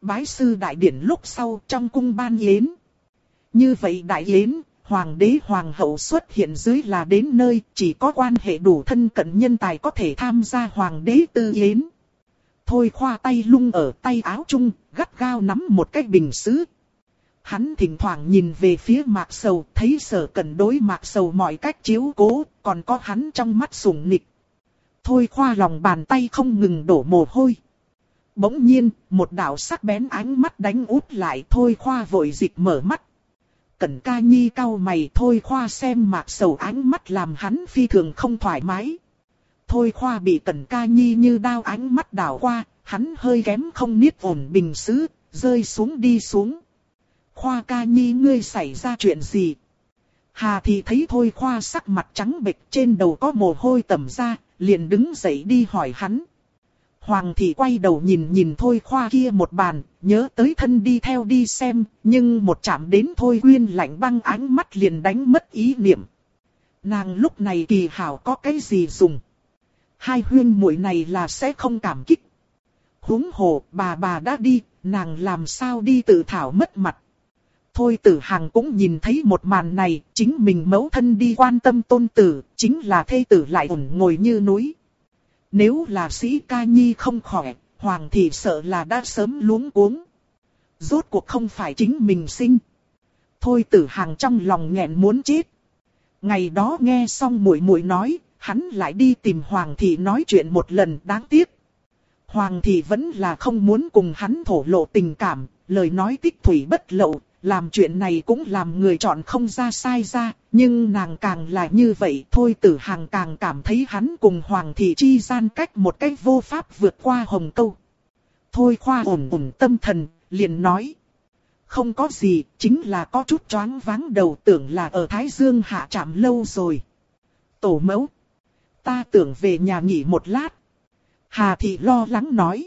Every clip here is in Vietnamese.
Bái sư đại điển lúc sau trong cung ban yến. Như vậy đại yến, hoàng đế hoàng hậu xuất hiện dưới là đến nơi chỉ có quan hệ đủ thân cận nhân tài có thể tham gia hoàng đế tư yến. Thôi Khoa tay lung ở tay áo chung, gắt gao nắm một cái bình sứ. Hắn thỉnh thoảng nhìn về phía Mạc Sầu, thấy Sở Cẩn đối Mạc Sầu mọi cách chiếu cố, còn có hắn trong mắt sủng nịch. Thôi Khoa lòng bàn tay không ngừng đổ mồ hôi. Bỗng nhiên, một đạo sắc bén ánh mắt đánh úp lại. Thôi Khoa vội dịch mở mắt. Cẩn Ca Nhi cau mày. Thôi Khoa xem Mạc Sầu ánh mắt làm hắn phi thường không thoải mái. Thôi Khoa bị Cẩn Ca Nhi như đao ánh mắt đảo qua, hắn hơi kém không niết ổn bình sứ, rơi xuống đi xuống. Khoa Ca Nhi ngươi xảy ra chuyện gì? Hà Thị thấy Thôi Khoa sắc mặt trắng bệch, trên đầu có mồ hôi tẩm ra, liền đứng dậy đi hỏi hắn. Hoàng Thị quay đầu nhìn Thôi Khoa kia một bàn, nhớ tới thân đi theo đi xem, nhưng một chạm đến Thôi Quyên lạnh băng ánh mắt liền đánh mất ý niệm. Nàng lúc này kỳ hảo có cái gì dùng? Hai huyên muội này là sẽ không cảm kích. Huống hồ bà đã đi, nàng làm sao đi tự thảo mất mặt. Thôi Tử Hằng cũng nhìn thấy một màn này, chính mình mẫu thân đi quan tâm tôn tử, chính là thê tử lại ổn ngồi như núi. Nếu là Sĩ Ca Nhi không khỏe, Hoàng Thị sợ là đã sớm luống cuống. Rốt cuộc không phải chính mình sinh. Thôi Tử Hằng trong lòng nghẹn muốn chết. Ngày đó nghe xong muội muội nói, hắn lại đi tìm Hoàng Thị nói chuyện một lần, đáng tiếc. Hoàng Thị vẫn là không muốn cùng hắn thổ lộ tình cảm, lời nói tích thủy bất lậu, làm chuyện này cũng làm người chọn không ra sai ra, nhưng nàng càng là như vậy. Thôi Tử Hằng càng cảm thấy hắn cùng Hoàng Thị chi gian cách một cách vô pháp vượt qua hồng câu. Thôi Khoa ổn tâm thần, liền nói. Không có gì, chính là có chút choáng váng đầu, tưởng là ở Thái Dương hạ trạm lâu rồi. Tổ mẫu, ta tưởng về nhà nghỉ một lát. Hà Thị lo lắng nói.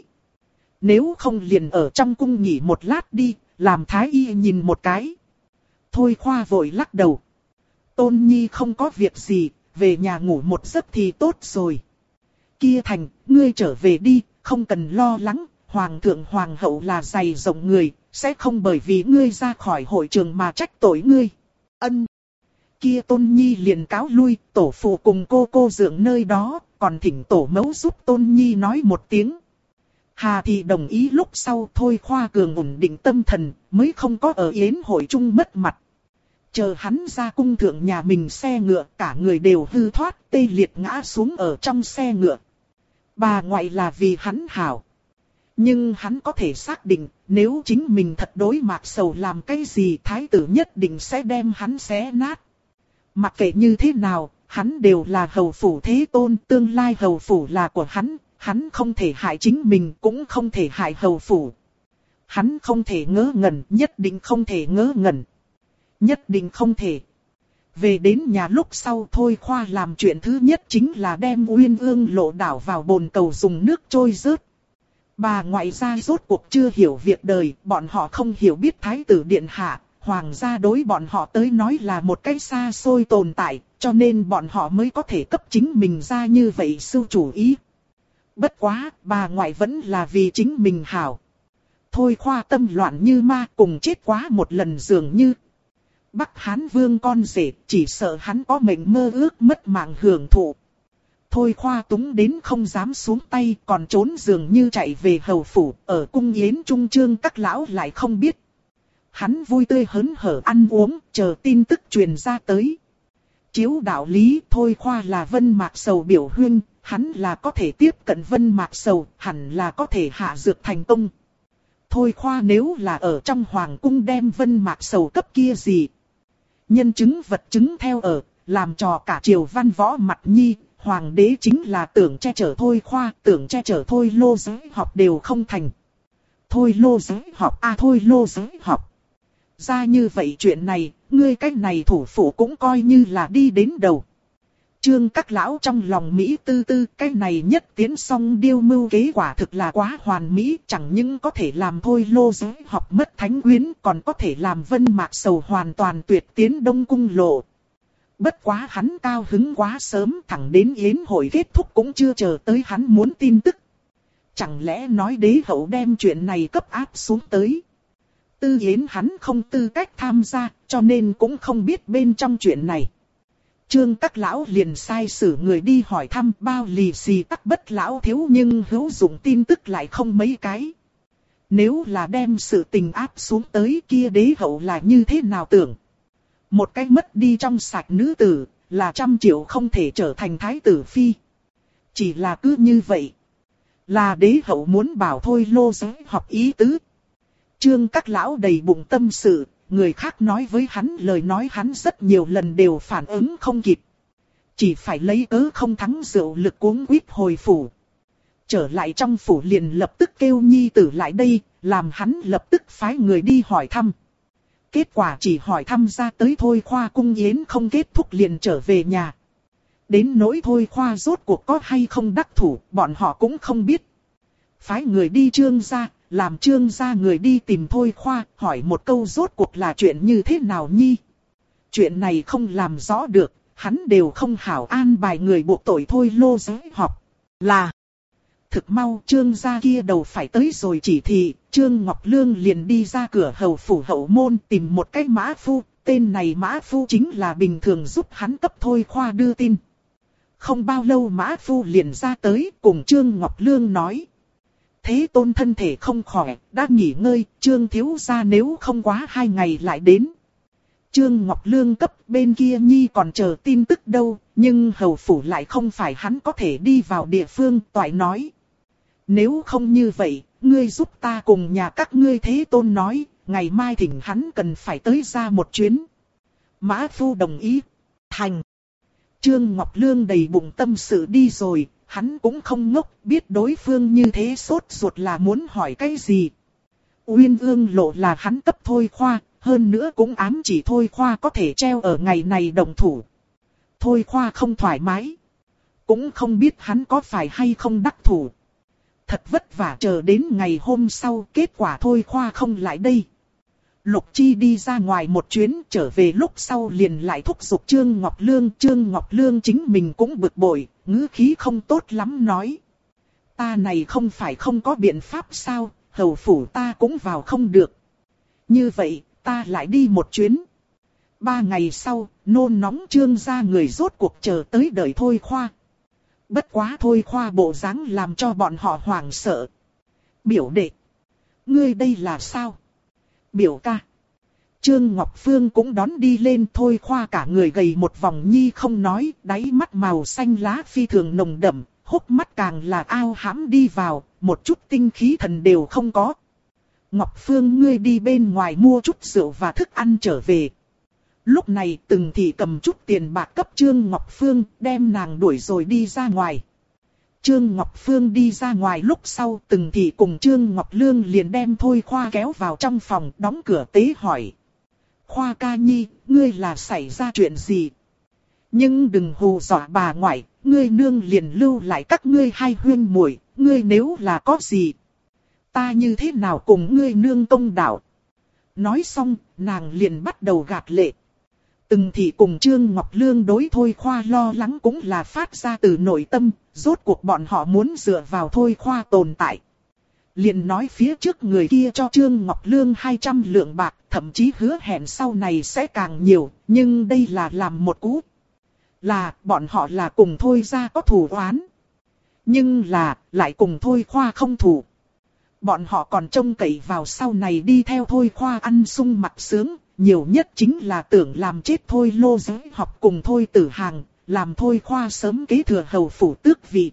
Nếu không liền ở trong cung nghỉ một lát đi, làm Thái Y nhìn một cái. Thôi Khoa vội lắc đầu. Tôn Nhi không có việc gì, về nhà ngủ một giấc thì tốt rồi. Kia Thành, ngươi trở về đi, không cần lo lắng, Hoàng thượng Hoàng hậu là dày rộng người, sẽ không bởi vì ngươi ra khỏi hội trường mà trách tội ngươi. Ân. Kia Tôn Nhi liền cáo lui, tổ phụ cùng cô dưỡng nơi đó, còn thỉnh tổ mẫu giúp Tôn Nhi nói một tiếng. Hà Thị đồng ý lúc sau. Thôi Khoa cường ổn định tâm thần, mới không có ở yến hội chung mất mặt. Chờ hắn ra cung thượng nhà mình xe ngựa, cả người đều hư thoát, tê liệt ngã xuống ở trong xe ngựa. Bà ngoại là vì hắn hảo. Nhưng hắn có thể xác định, nếu chính mình thật đối Mạc Sầu làm cái gì, thái tử nhất định sẽ đem hắn xé nát. Mặc kệ như thế nào, hắn đều là hầu phủ thế tôn, tương lai hầu phủ là của hắn. Hắn không thể hại chính mình, cũng không thể hại hầu phủ. Hắn không thể ngớ ngẩn, nhất định không thể ngớ ngẩn. Nhất định không thể. Về đến nhà lúc sau, Thôi Khoa làm chuyện thứ nhất chính là đem Uyên Ương Lộ đảo vào bồn cầu dùng nước trôi rớt. Bà ngoại gia rốt cuộc chưa hiểu việc đời, bọn họ không hiểu biết Thái tử Điện Hạ. Hoàng gia đối bọn họ tới nói là một cái xa xôi tồn tại, cho nên bọn họ mới có thể cấp chính mình ra như vậy sưu chủ ý. Bất quá, bà ngoại vẫn là vì chính mình hảo. Thôi Khoa tâm loạn như ma, cùng chết quá một lần dường như. Bắc Hán Vương con rể, chỉ sợ hắn có mệnh mơ ước mất mạng hưởng thụ. Thôi Khoa túng đến không dám xuống tay, còn trốn dường như chạy về hầu phủ, ở cung yến trung trương các lão lại không biết. Hắn vui tươi hớn hở ăn uống, chờ tin tức truyền ra tới. Chiếu đạo lý, Thôi Khoa là Vân Mạc Sầu biểu huynh. Hắn là có thể tiếp cận Vân Mạc Sầu, hẳn là có thể hạ dược thành công. Thôi Khoa nếu là ở trong hoàng cung đem Vân Mạc Sầu cấp kia gì. Nhân chứng vật chứng theo ở, làm trò cả triều văn võ mặt nhi, hoàng đế chính là tưởng che chở Thôi Khoa, tưởng che chở Thôi Lô giới học đều không thành. Thôi Lô giới học Thôi Lô giới học. Ra như vậy chuyện này, ngươi cách này thủ phủ cũng coi như là đi đến đầu. Trương các lão trong lòng Mỹ tư tư, cái này nhất tiến song điêu mưu kế quả thực là quá hoàn mỹ, chẳng những có thể làm Thôi Lô giới học mất thánh quyến, còn có thể làm Vân Mạc Sầu hoàn toàn tuyệt tiến Đông Cung lộ. Bất quá hắn cao hứng quá sớm, thẳng đến yến hội kết thúc cũng chưa chờ tới hắn muốn tin tức. Chẳng lẽ nói đế hậu đem chuyện này cấp áp xuống tới. Tư Yến hắn không tư cách tham gia, cho nên cũng không biết bên trong chuyện này. Trương các lão liền sai sử người đi hỏi thăm, bao lì xì tắc bất lão thiếu, nhưng hữu dụng tin tức lại không mấy cái. Nếu là đem sự tình áp xuống tới, kia đế hậu là như thế nào tưởng? Một cái mất đi trong sạch nữ tử, là 100 triệu không thể trở thành thái tử phi. Chỉ là cứ như vậy. Là đế hậu muốn bảo thôi lô giới học ý tứ. Trương các lão đầy bụng tâm sự, người khác nói với hắn lời nói hắn rất nhiều lần đều phản ứng không kịp. Chỉ phải lấy cớ không thắng rượu lực cuống quýt hồi phủ. Trở lại trong phủ liền lập tức kêu nhi tử lại đây, làm hắn lập tức phái người đi hỏi thăm. Kết quả chỉ hỏi thăm ra tới thôi khoa cung yến không kết thúc liền trở về nhà. Đến nỗi thôi khoa rốt cuộc có hay không đắc thủ, bọn họ cũng không biết. Phái người đi Trương gia, làm Trương gia người đi tìm thôi khoa, hỏi một câu rốt cuộc là chuyện như thế nào nhi. Chuyện này không làm rõ được, hắn đều không hảo an bài người buộc tội thôi lô giới học. Là thực mau Trương gia kia đầu phải tới rồi chỉ thị, Trương Ngọc Lương liền đi ra cửa hầu phủ hậu môn tìm một cái mã phu, tên này mã phu chính là bình thường giúp hắn cấp thôi khoa đưa tin. Không bao lâu mã phu liền ra tới cùng Trương Ngọc Lương nói. Thế tôn thân thể không khỏe, đã nghỉ ngơi, Trương thiếu gia nếu không quá 2 ngày lại đến. Trương Ngọc Lương cấp bên kia nhi còn chờ tin tức đâu, nhưng hầu phủ lại không phải hắn có thể đi vào địa phương, toại nói. Nếu không như vậy, ngươi giúp ta cùng nhà các ngươi thế tôn nói, ngày mai thỉnh hắn cần phải tới ra một chuyến. Mã phu đồng ý. Thành. Trương Ngọc Lương đầy bụng tâm sự đi rồi, hắn cũng không ngốc, biết đối phương như thế sốt ruột là muốn hỏi cái gì. Uyên Ương Lộ là hắn cấp thôi khoa, hơn nữa cũng ám chỉ thôi khoa có thể treo ở ngày này động thủ. Thôi khoa không thoải mái. Cũng không biết hắn có phải hay không đắc thủ. Thật vất vả chờ đến ngày hôm sau, kết quả thôi khoa không lại đây. Lục Chi đi ra ngoài một chuyến, trở về lúc sau liền lại thúc giục Trương Ngọc Lương. Trương Ngọc Lương chính mình cũng bực bội, ngữ khí không tốt lắm nói. Ta này không phải không có biện pháp sao, hầu phủ ta cũng vào không được. Như vậy, ta lại đi một chuyến. 3 ngày sau, nôn nóng Trương gia người rốt cuộc chờ tới đợi thôi khoa. Bất quá thôi khoa bộ dáng làm cho bọn họ hoảng sợ. Biểu đệ, ngươi đây là sao? Biểu ca. Trương Ngọc Phương cũng đón đi lên, thôi khoa cả người gầy một vòng nhi không nói, đáy mắt màu xanh lá phi thường nồng đậm, hốc mắt càng là ao hãm đi vào, một chút tinh khí thần đều không có. Ngọc Phương ngươi đi bên ngoài mua chút rượu và thức ăn trở về. Lúc này Từng Thị cầm chút tiền bạc cấp Trương Ngọc Phương, đem nàng đuổi rồi đi ra ngoài. Trương Ngọc Phương đi ra ngoài lúc sau, Từng Thị cùng Trương Ngọc Lương liền đem thôi khoa kéo vào trong phòng, đóng cửa tế hỏi. Khoa ca nhi, ngươi là xảy ra chuyện gì? Nhưng đừng hù dọa bà ngoại, ngươi nương liền lưu lại các ngươi hai huyên muội, ngươi nếu là có gì, ta như thế nào cùng ngươi nương công đạo? Nói xong, nàng liền bắt đầu gạt lệ. Từng Thị cùng Trương Ngọc Lương đối thôi khoa lo lắng cũng là phát ra từ nội tâm, rốt cuộc bọn họ muốn dựa vào thôi khoa tồn tại. Liền nói phía trước người kia cho Trương Ngọc Lương 200 lượng bạc, thậm chí hứa hẹn sau này sẽ càng nhiều, nhưng đây là làm một cú. Là, bọn họ là cùng thôi ra có thù oán. Nhưng là, lại cùng thôi khoa không thù. Bọn họ còn trông cậy vào sau này đi theo thôi khoa ăn sung mặc sướng, nhiều nhất chính là tưởng làm chết thôi lô giới học cùng thôi tử hàng, làm thôi khoa sớm kế thừa hầu phủ tước vị.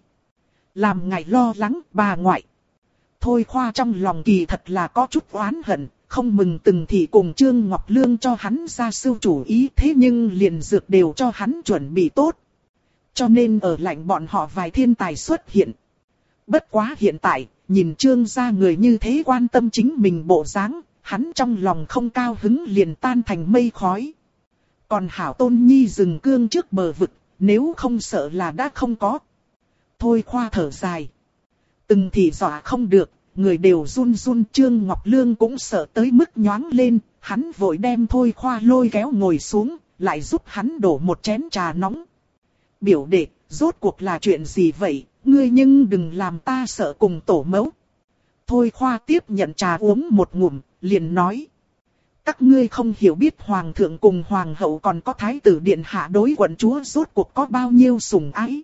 Làm ngài lo lắng bà ngoại. Thôi khoa trong lòng kỳ thật là có chút oán hận, không mừng Từng Thị cùng Trương Ngọc Lương cho hắn ra sưu chủ ý, thế nhưng liền dược đều cho hắn chuẩn bị tốt. Cho nên ở lạnh bọn họ vài thiên tài xuất hiện. Bất quá hiện tại, nhìn Trương gia người như thế quan tâm chính mình bộ dáng, hắn trong lòng không cao hứng liền tan thành mây khói. Còn hảo Tôn Nhi dừng cương trước bờ vực, nếu không sợ là đã không có. Thôi khoa thở dài. Từng Thị dọa không được, người đều run run. Trương Ngọc Lương cũng sợ tới mức nhoáng lên, hắn vội đem thôi khoa lôi kéo ngồi xuống, lại giúp hắn đổ một chén trà nóng. Biểu đệ, rốt cuộc là chuyện gì vậy, ngươi nhưng đừng làm ta sợ cùng tổ mẫu. Thôi Khoa tiếp nhận trà uống một ngụm, liền nói. Các ngươi không hiểu biết hoàng thượng cùng hoàng hậu còn có thái tử điện hạ đối quận chúa rốt cuộc có bao nhiêu sủng ái.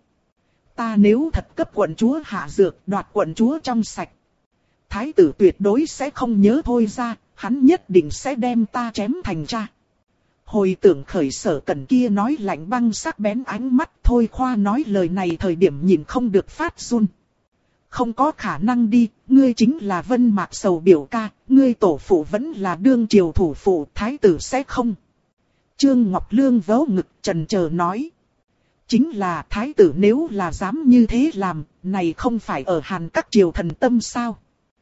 Ta nếu thật cấp quận chúa hạ dược đoạt quận chúa trong sạch. Thái tử tuyệt đối sẽ không nhớ thôi ra, hắn nhất định sẽ đem ta chém thành cha. Hồi tưởng khởi Sở Cẩn kia nói lạnh băng sắc bén ánh mắt, Thôi Khoa nói lời này thời điểm nhìn không được phát run. Không có khả năng đi, ngươi chính là Vân Mạc Sầu biểu ca, ngươi tổ phụ vẫn là đương triều thủ phụ, thái tử sẽ không. Trương Ngọc Lương vớ ngực chần chờ nói. Chính là thái tử nếu là dám như thế làm, này không phải ở Hàn các triều thần tâm sao?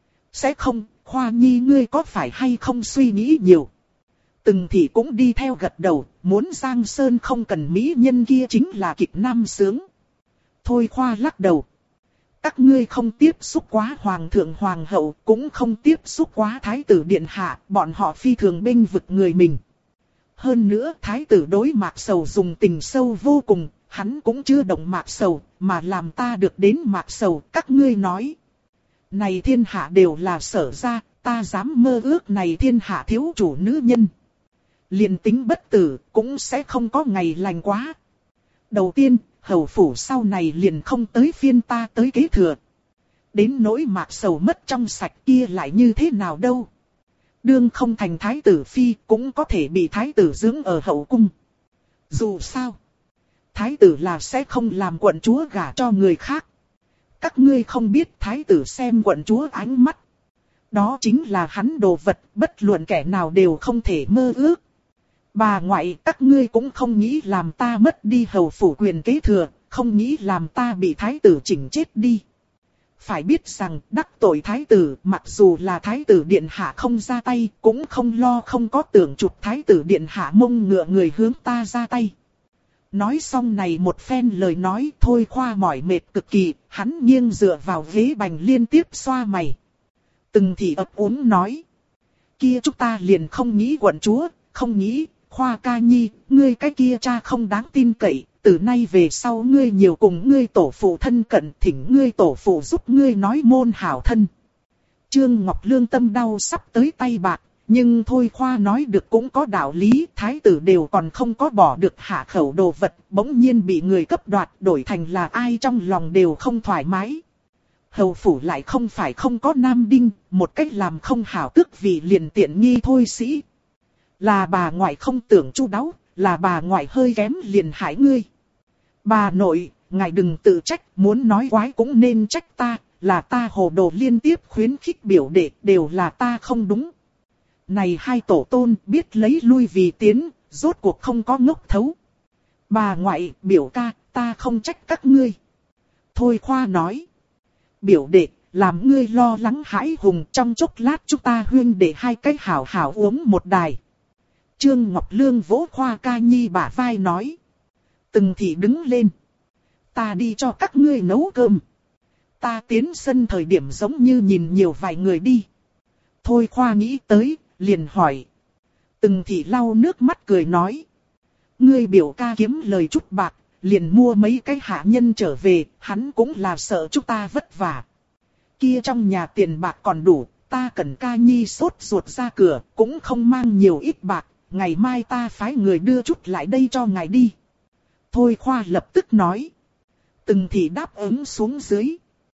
Sẽ không, Khoa Nhi ngươi có phải hay không suy nghĩ nhiều. Từng thị cũng đi theo gật đầu, muốn Giang Sơn không cần mỹ nhân kia chính là kịch nam sướng. Thôi Khoa lắc đầu. Các ngươi không tiếp xúc quá hoàng thượng hoàng hậu, cũng không tiếp xúc quá thái tử điện hạ, bọn họ phi thường bênh vực người mình. Hơn nữa thái tử đối Mạc Sầu dùng tình sâu vô cùng, hắn cũng chưa động Mạc Sầu, mà làm ta được đến Mạc Sầu, các ngươi nói. Này thiên hạ đều là Sở ra, ta dám mơ ước này thiên hạ thiếu chủ nữ nhân. Liền tính bất tử, cũng sẽ không có ngày lành quá. Đầu tiên, hầu phủ sau này liền không tới phiên ta tới kế thừa. Đến nỗi Mạc Sầu mất trong sạch kia lại như thế nào đâu. Đương không thành thái tử phi cũng có thể bị thái tử dưỡng ở hậu cung. Dù sao, thái tử là sẽ không làm quận chúa gả cho người khác. Các ngươi không biết thái tử xem quận chúa ánh mắt. Đó chính là hắn đồ vật, bất luận kẻ nào đều không thể mơ ước. Bà ngoại, các ngươi cũng không nghĩ làm ta mất đi hầu phủ quyền kế thừa, không nghĩ làm ta bị thái tử chỉnh chết đi. Phải biết rằng đắc tội thái tử, mặc dù là thái tử điện hạ không ra tay, cũng không lo không có tưởng chụp thái tử điện hạ mông ngựa người hướng ta ra tay. Nói xong này một phen lời nói, Thôi Khoa mỏi mệt cực kỳ, hắn nghiêng dựa vào ghế bành liên tiếp xoa mày. Từng thị ấp úng nói. Kia chúng ta liền không nghĩ quận chúa, không nghĩ, Khoa ca nhi, ngươi cái kia cha không đáng tin cậy, từ nay về sau ngươi nhiều cùng ngươi tổ phụ thân cận, thỉnh ngươi tổ phụ giúp ngươi nói môn hảo thân. Trương Ngọc Lương tâm đau sắp tới tay bạc, nhưng Thôi Khoa nói được cũng có đạo lý, thái tử đều còn không có bỏ được hạ khẩu đồ vật, bỗng nhiên bị người cấp đoạt đổi thành là ai trong lòng đều không thoải mái. Hầu phủ lại không phải không có nam đinh, một cách làm không hảo tước vì liền tiện nghi thôi sĩ. Là bà ngoại không tưởng chu đáo, là bà ngoại hơi kém liền hại ngươi. Bà nội, ngài đừng tự trách, muốn nói quái cũng nên trách ta, là ta hồ đồ liên tiếp khuyến khích biểu đệ, đều là ta không đúng. Này hai tổ tôn biết lấy lui vì tiến, rốt cuộc không có ngốc thấu. Bà ngoại, biểu ca, ta không trách các ngươi. Thôi Khoa nói. Biểu đệ, làm ngươi lo lắng hãi hùng, trong chốc lát chúng ta huyên để hai cái hảo hảo uống một đài. Trương Ngọc Lương vỗ Khoa ca nhi bả vai nói. Từng thị đứng lên. Ta đi cho các ngươi nấu cơm. Ta tiến sân thời điểm giống như nhìn nhiều vài người đi. Thôi Khoa nghĩ tới, liền hỏi. Từng thị lau nước mắt cười nói. Ngươi biểu ca kiếm lời chút bạc, liền mua mấy cái hạ nhân trở về, hắn cũng là sợ chúng ta vất vả. Kia trong nhà tiền bạc còn đủ, ta cần ca nhi sốt ruột ra cửa, cũng không mang nhiều ít bạc, ngày mai ta phái người đưa chút lại đây cho ngài đi. Thôi Khoa lập tức nói. Từng thị đáp ứng xuống dưới.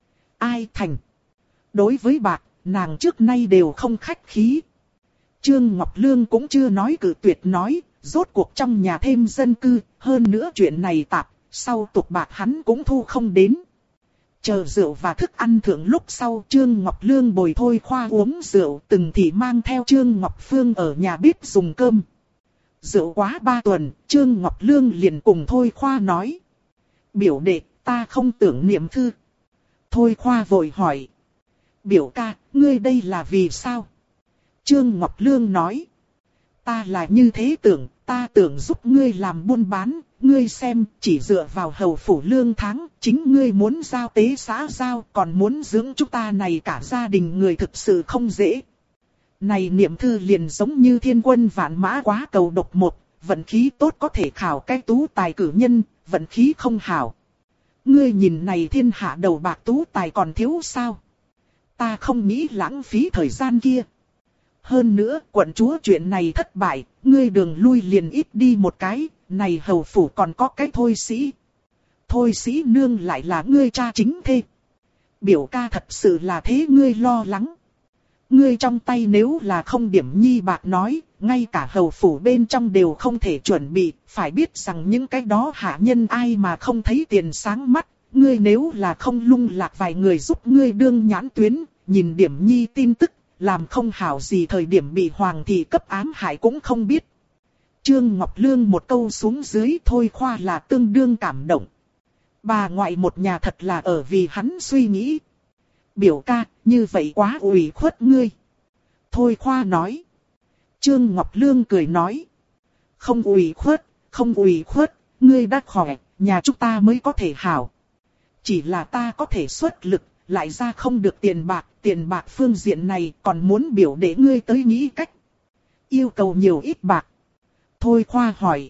Ai thành. Đối với bạc, nàng trước nay đều không khách khí. Trương Ngọc Lương cũng chưa nói cự tuyệt nói, rốt cuộc trong nhà thêm dân cư, hơn nữa chuyện này tạp, sau tục bạc hắn cũng thu không đến. Chờ rượu và thức ăn thưởng lúc sau, Trương Ngọc Lương bồi Thôi Khoa uống rượu, từng thị mang theo Trương Ngọc Phương ở nhà bếp dùng cơm. Rượu quá 3 tuần, Trương Ngọc Lương liền cùng Thôi Khoa nói. Biểu đệ, ta không tưởng niệm thư. Thôi Khoa vội hỏi. Biểu ca, ngươi đây là vì sao? Trương Ngọc Lương nói. Ta là như thế tưởng, ta tưởng giúp ngươi làm buôn bán, ngươi xem, chỉ dựa vào hầu phủ lương tháng, chính ngươi muốn giao tế xã giao, còn muốn dưỡng chúng ta này cả gia đình người thực sự không dễ. Này niệm thư liền giống như thiên quân vạn mã quá cầu độc một, vận khí tốt có thể khảo cái tú tài cử nhân, vận khí không hảo. Ngươi nhìn này thiên hạ đầu bạc tú tài còn thiếu sao? Ta không nghĩ lãng phí thời gian kia. Hơn nữa, quận chúa chuyện này thất bại, ngươi đường lui liền ít đi một cái, này hầu phủ còn có cái thôi sĩ. Thôi sĩ nương lại là ngươi cha chính thê. Biểu ca thật sự là thế ngươi lo lắng. Ngươi trong tay nếu là không điểm nhi bạc nói, ngay cả hầu phủ bên trong đều không thể chuẩn bị, phải biết rằng những cái đó hạ nhân ai mà không thấy tiền sáng mắt, ngươi nếu là không lung lạc vài người giúp ngươi đương nhãn tuyến, nhìn điểm nhi tin tức, làm không hảo gì thời điểm bị hoàng thị cấp ám hại cũng không biết. Trương Ngọc Lương một câu xuống dưới thôi khoa là tương đương cảm động. Bà ngoại một nhà thật là ở vì hắn suy nghĩ. Biểu ca, như vậy quá ủy khuất ngươi. Thôi khoa nói. Trương Ngọc Lương cười nói. Không ủy khuất, không ủy khuất, ngươi đã khỏe, nhà chúng ta mới có thể hảo. Chỉ là ta có thể xuất lực, lại ra không được tiền bạc phương diện này còn muốn biểu để ngươi tới nghĩ cách. Yêu cầu nhiều ít bạc. Thôi khoa hỏi.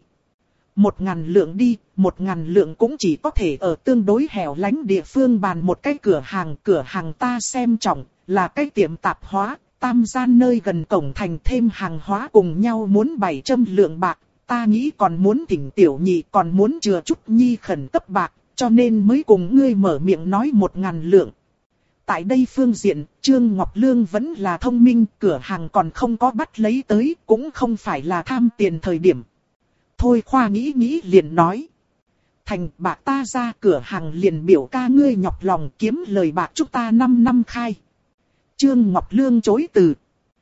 1.000 lượng đi, 1.000 lượng cũng chỉ có thể ở tương đối hẻo lánh địa phương bàn một cái cửa hàng ta xem trọng, là cái tiệm tạp hóa, tam gian nơi gần cổng thành thêm hàng hóa cùng nhau muốn 700 lượng bạc, ta nghĩ còn muốn thỉnh tiểu nhị còn muốn chừa chút nhi khẩn cấp bạc, cho nên mới cùng ngươi mở miệng nói 1.000 lượng. Tại đây phương diện, Trương Ngọc Lương vẫn là thông minh, cửa hàng còn không có bắt lấy tới, cũng không phải là tham tiền thời điểm. Thôi khoa nghĩ liền nói. Thành bạc ta ra cửa hàng liền biểu ca ngươi nhọc lòng kiếm lời bạc chúng ta 5 năm khai. Trương Ngọc Lương chối từ.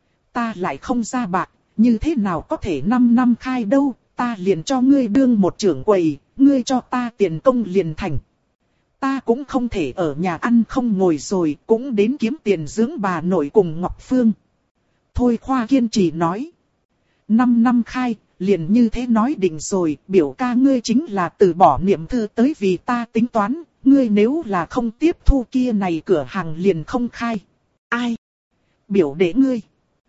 Ta lại không ra bạc, như thế nào có thể 5 năm khai đâu, ta liền cho ngươi đương một trưởng quầy, ngươi cho ta tiền công liền thành. Ta cũng không thể ở nhà ăn không ngồi rồi, cũng đến kiếm tiền dưỡng bà nội cùng Ngọc Phương. Thôi khoa kiên trì nói. 5 năm khai, liền như thế nói định rồi, biểu ca ngươi chính là từ bỏ niệm thư tới vì ta tính toán, ngươi nếu là không tiếp thu kia này cửa hàng liền không khai. Ai? Biểu đệ ngươi.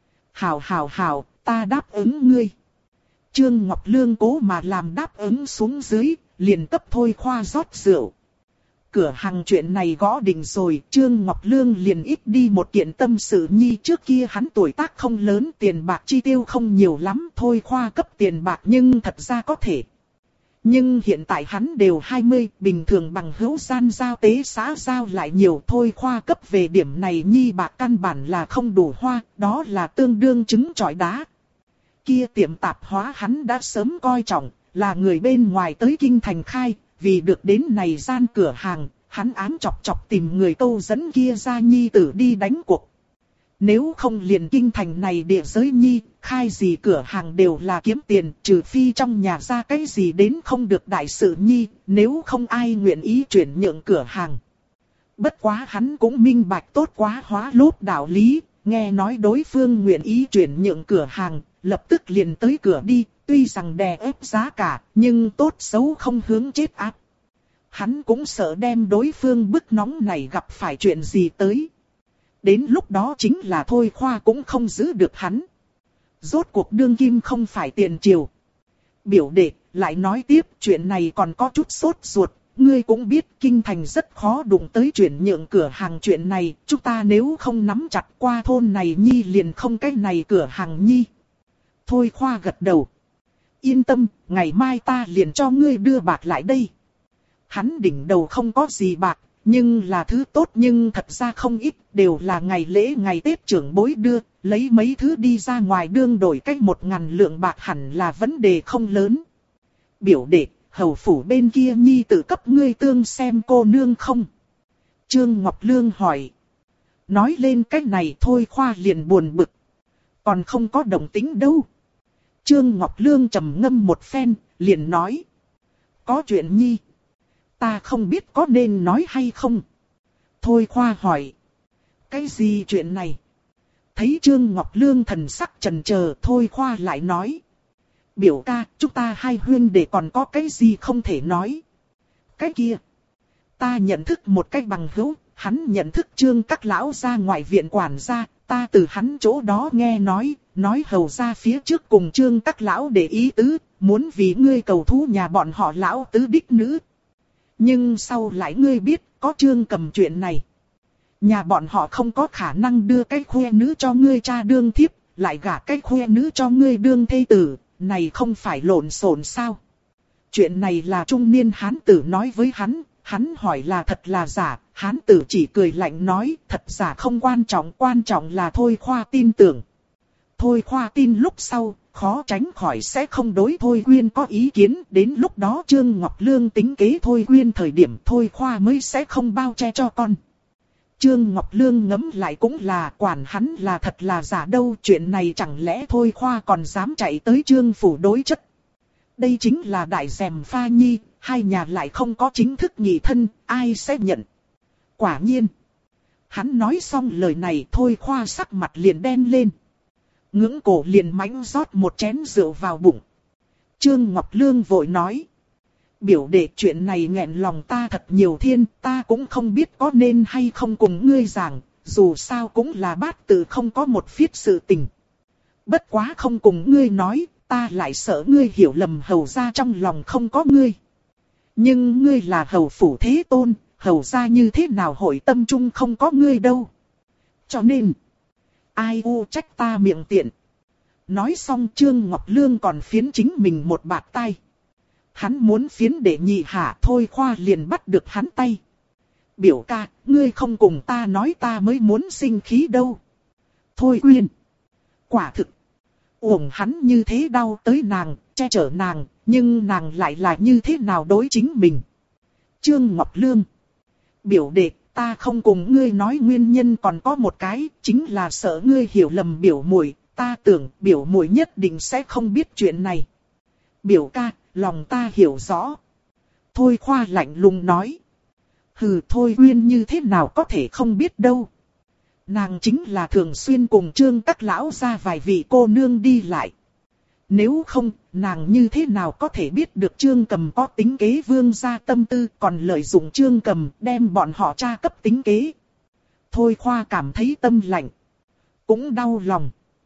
Hảo, ta đáp ứng ngươi. Trương Ngọc Lương cố mà làm đáp ứng xuống dưới, liền cấp thôi khoa rót rượu. Cửa hàng chuyện này gõ định rồi, Trương Ngọc Lương liền ít đi một kiện tâm sự nhi, trước kia hắn tuổi tác không lớn, tiền bạc chi tiêu không nhiều lắm, thôi khoa cấp tiền bạc nhưng thật ra có thể. Nhưng hiện tại hắn đều 20, bình thường bằng hữu gian giao tế xã giao lại nhiều, thôi khoa cấp về điểm này nhi bạc căn bản là không đủ hoa, đó là tương đương trứng trọi đá. Kia tiệm tạp hóa hắn đã sớm coi trọng, là người bên ngoài tới kinh thành khai. Vì được đến này gian cửa hàng, hắn ám chọc tìm người câu dẫn kia ra nhi tử đi đánh cuộc. Nếu không liền kinh thành này địa giới nhi, khai gì cửa hàng đều là kiếm tiền, trừ phi trong nhà ra cái gì đến không được đại sự nhi, nếu không ai nguyện ý chuyển nhượng cửa hàng. Bất quá hắn cũng minh bạch tốt quá hóa lốp đạo lý, nghe nói đối phương nguyện ý chuyển nhượng cửa hàng, lập tức liền tới cửa đi. Tuy rằng đè ép giá cả, nhưng tốt xấu không hướng chết áp. Hắn cũng sợ đem đối phương bức nóng này gặp phải chuyện gì tới. Đến lúc đó chính là thôi khoa cũng không giữ được hắn. Rốt cuộc đương kim không phải tiền triều. Biểu đệ, lại nói tiếp chuyện này còn có chút sốt ruột. Ngươi cũng biết kinh thành rất khó đụng tới chuyển nhượng cửa hàng chuyện này. Chúng ta nếu không nắm chặt qua thôn này nhi liền không cái này cửa hàng nhi. Thôi khoa gật đầu. Yên tâm, ngày mai ta liền cho ngươi đưa bạc lại đây. Hắn đỉnh đầu không có gì bạc, nhưng là thứ tốt nhưng thật ra không ít, đều là ngày lễ ngày Tết trưởng bối đưa, lấy mấy thứ đi ra ngoài đương đổi cách 1.000 lượng bạc hẳn là vấn đề không lớn. Biểu đệ, hầu phủ bên kia nhi tự cấp ngươi tương xem cô nương không? Trương Ngọc Lương hỏi. Nói lên cách này thôi khoa liền buồn bực. Còn không có đồng tính đâu. Trương Ngọc Lương trầm ngâm một phen, liền nói. Có chuyện nhi. Ta không biết có nên nói hay không. Thôi khoa hỏi. Cái gì chuyện này? Thấy Trương Ngọc Lương thần sắc chần chờ, thôi khoa lại nói. Biểu ca, chúng ta hai huynh đệ còn có cái gì không thể nói. Cái kia. Ta nhận thức một cách bằng hữu, hắn nhận thức Trương các lão ra ngoài viện quản gia. Ta từ hắn chỗ đó nghe nói hầu ra phía trước cùng Trương các lão để ý tứ, muốn vì ngươi cầu thú nhà bọn họ lão tứ đích nữ. Nhưng sau lại ngươi biết có Trương Cầm chuyện này. Nhà bọn họ không có khả năng đưa cái khuê nữ cho ngươi cha đương thiếp, lại gả cái khuê nữ cho ngươi đương thê tử, này không phải lộn xộn sao? Chuyện này là trung niên hán tử nói với hắn hỏi là thật là giả, hán tử chỉ cười lạnh nói, thật giả không quan trọng là Thôi Khoa tin tưởng. Thôi Khoa tin lúc sau, khó tránh khỏi sẽ không đối Thôi Quyên có ý kiến, đến lúc đó Trương Ngọc Lương tính kế Thôi Quyên thời điểm Thôi Khoa mới sẽ không bao che cho con. Trương Ngọc Lương ngẫm lại cũng là quản hắn là thật là giả đâu, chuyện này chẳng lẽ Thôi Khoa còn dám chạy tới Trương phủ đối chất. Đây chính là đại gièm pha nhi, hai nhà lại không có chính thức nghị thân, ai sẽ nhận. Quả nhiên, hắn nói xong lời này Thôi Khoa sắc mặt liền đen lên. Ngưỡng cổ liền mãnh rót một chén rượu vào bụng. Trương Ngọc Lương vội nói. Biểu đệ chuyện này nghẹn lòng ta thật nhiều thiên, ta cũng không biết có nên hay không cùng ngươi giảng, dù sao cũng là bát tự không có một phiết sự tình. Bất quá không cùng ngươi nói, ta lại sợ ngươi hiểu lầm hầu ra trong lòng không có ngươi. Nhưng ngươi là hầu phủ thế tôn, hầu ra như thế nào hội tâm trung không có ngươi đâu. Cho nên, ai u trách ta miệng tiện. Nói xong Trương Ngọc Lương còn phiến chính mình một bạt tay. Hắn muốn phiến để nhị hạ Thôi Khoa liền bắt được hắn tay. Biểu ca, ngươi không cùng ta nói ta mới muốn sinh khí đâu. Thôi Quyên. Quả thực. Uổng hắn như thế đau tới nàng, che chở nàng, nhưng nàng lại là như thế nào đối chính mình. Trương Ngọc Lương. Biểu đệ, ta không cùng ngươi nói nguyên nhân còn có một cái, chính là sợ ngươi hiểu lầm biểu muội, ta tưởng biểu muội nhất định sẽ không biết chuyện này. Biểu ca, lòng ta hiểu rõ. Thôi Khoa lạnh lùng nói. Hừ, Thôi Quyên như thế nào có thể không biết đâu. Nàng chính là thường xuyên cùng Trương các lão ra vài vị cô nương đi lại. Nếu không, nàng như thế nào có thể biết được Trương Cầm có tính kế vương gia tâm tư, còn lợi dụng Trương Cầm đem bọn họ tra cấp tính kế. Thôi Khoa cảm thấy tâm lạnh, cũng đau lòng.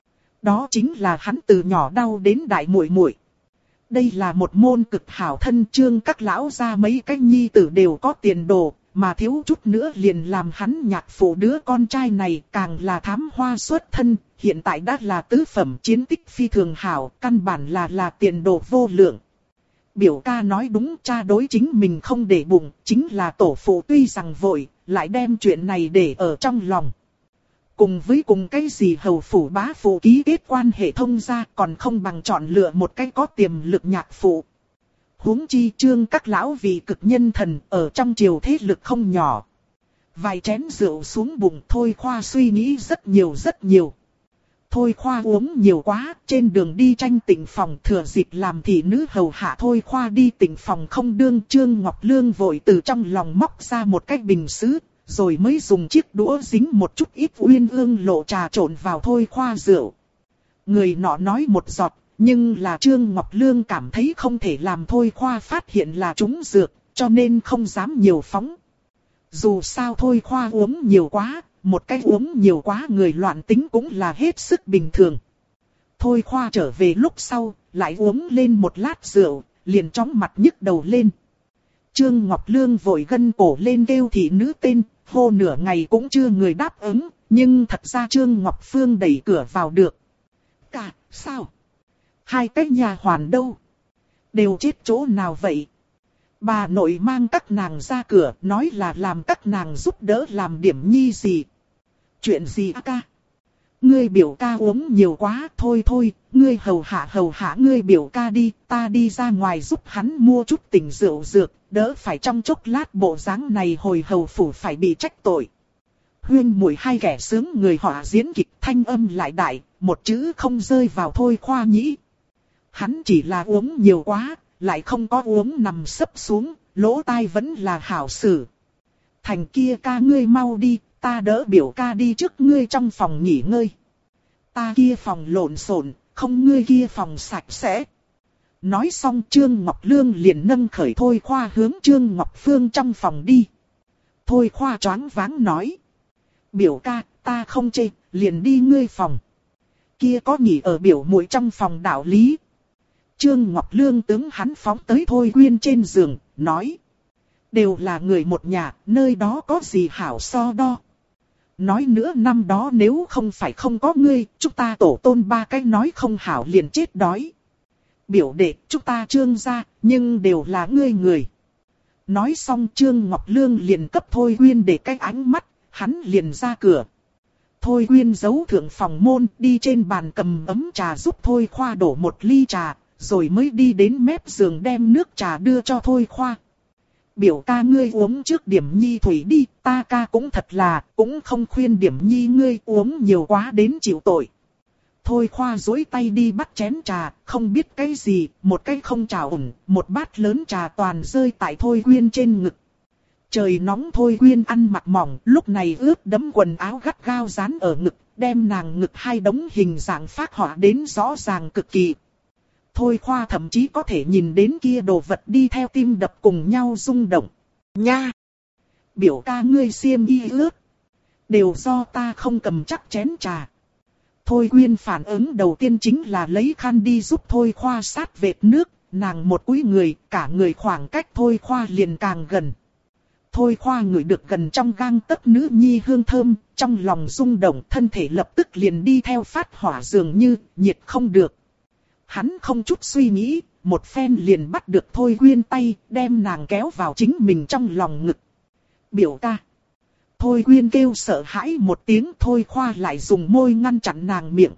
Đó chính là hắn từ nhỏ đau đến đại muội muội. Đây là một môn cực hảo thân, Trương các lão gia mấy cái nhi tử đều có tiền đồ, mà thiếu chút nữa liền làm hắn nhạc phụ đứa con trai này càng là thám hoa xuất thân, hiện tại đã là tứ phẩm chiến tích phi thường hảo, căn bản là tiền đồ vô lượng. Biểu ca nói đúng, cha đối chính mình không để bụng, chính là tổ phụ tuy rằng vội, lại đem chuyện này để ở trong lòng. Cùng cái gì hầu phủ bá phụ ký kết quan hệ thông gia còn không bằng chọn lựa một cái có tiềm lực nhạc phụ. Huống chi Trương các lão vì cực nhân thần ở trong triều thế lực không nhỏ. Vài chén rượu xuống bụng Thôi Khoa suy nghĩ rất nhiều. Thôi Khoa uống nhiều quá, trên đường đi tranh tịnh phòng thừa dịp làm thị nữ hầu hạ Thôi Khoa đi tịnh phòng không đương. Trương Ngọc Lương vội từ trong lòng móc ra một cái bình sứ, rồi mới dùng chiếc đũa dính một chút ít uyên ương lộ trà trộn vào Thôi Khoa rượu. Người nọ nói một giọt, nhưng là Trương Ngọc Lương cảm thấy không thể làm Thôi Khoa phát hiện là trúng dược, cho nên không dám nhiều phóng. Dù sao Thôi Khoa uống nhiều quá, một cái uống nhiều quá người loạn tính cũng là hết sức bình thường. Thôi Khoa trở về lúc sau, lại uống lên một lát rượu, liền chóng mặt nhức đầu lên. Trương Ngọc Lương vội gân cổ lên kêu thị nữ tên, hô nửa ngày cũng chưa người đáp ứng, nhưng thật ra Trương Ngọc Phương đẩy cửa vào được. Cả, sao? Hai cái nhà hoàn đâu? Đều chết chỗ nào vậy? Bà nội mang các nàng ra cửa, nói là làm các nàng giúp đỡ làm điểm nhi gì. Chuyện gì ca? Ngươi biểu ca uống nhiều quá, thôi, ngươi hầu hạ ngươi biểu ca đi, ta đi ra ngoài giúp hắn mua chút tỉnh rượu dược, đỡ phải trong chốc lát bộ dáng này hồi hầu phủ phải bị trách tội. Huyên muội hai kẻ sướng người họ diễn kịch thanh âm lại đại, một chữ không rơi vào Thôi Khoa nhĩ. Hắn chỉ là uống nhiều quá, lại không có uống nằm sấp xuống, lỗ tai vẫn là hảo xử. Thành kia ca ngươi mau đi, ta đỡ biểu ca đi trước ngươi trong phòng nghỉ ngơi. Ta kia phòng lộn xộn, không ngươi kia phòng sạch sẽ. Nói xong Trương Ngọc Lương liền nâng khởi Thôi Khoa hướng Trương Ngọc Phương trong phòng đi. Thôi Khoa choáng váng nói. Biểu ca, ta không chê, liền đi ngươi phòng. Kia có nghỉ ở biểu muội trong phòng đạo lý. Trương Ngọc Lương tướng hắn phóng tới Thôi Quyên trên giường, nói. Đều là người một nhà, nơi đó có gì hảo so đo. Nói nữa năm đó nếu không phải không có ngươi, chúng ta tổ tôn ba cái nói không hảo liền chết đói. Biểu đệ, chúng ta Trương gia, nhưng đều là ngươi người. Nói xong Trương Ngọc Lương liền cấp Thôi Quyên để cái ánh mắt, hắn liền ra cửa. Thôi Quyên giấu thượng phòng môn, đi trên bàn cầm ấm trà giúp Thôi Khoa đổ một ly trà, rồi mới đi đến mép giường đem nước trà đưa cho Thôi Khoa. Biểu ca ngươi uống trước Điểm Nhi thủy đi, ta ca cũng thật là, cũng không khuyên Điểm Nhi ngươi uống nhiều quá đến chịu tội. Thôi Khoa duỗi tay đi bắt chén trà, không biết cái gì, một cái không trà ủng, một bát lớn trà toàn rơi tại Thôi Quyên trên ngực. Trời nóng Thôi Quyên ăn mặc mỏng, lúc này ướt đẫm quần áo gắt gao dán ở ngực, đem nàng ngực hai đống hình dạng phác họa đến rõ ràng cực kỳ. Thôi Khoa thậm chí có thể nhìn đến kia đồ vật đi theo tim đập cùng nhau rung động. Nha! Biểu ca ngươi xiêm y ướt. Đều do ta không cầm chắc chén trà. Thôi Quyên phản ứng đầu tiên chính là lấy khăn đi giúp Thôi Khoa sát vệt nước. Nàng một cúi người, cả người khoảng cách Thôi Khoa liền càng gần. Thôi Khoa ngửi được gần trong gang tấc nữ nhi hương thơm, trong lòng rung động, thân thể lập tức liền đi theo phát hỏa dường như, nhiệt không được. Hắn không chút suy nghĩ, một phen liền bắt được Thôi Quyên tay, đem nàng kéo vào chính mình trong lòng ngực. Biểu ca. Thôi Quyên kêu sợ hãi một tiếng, Thôi Khoa lại dùng môi ngăn chặn nàng miệng.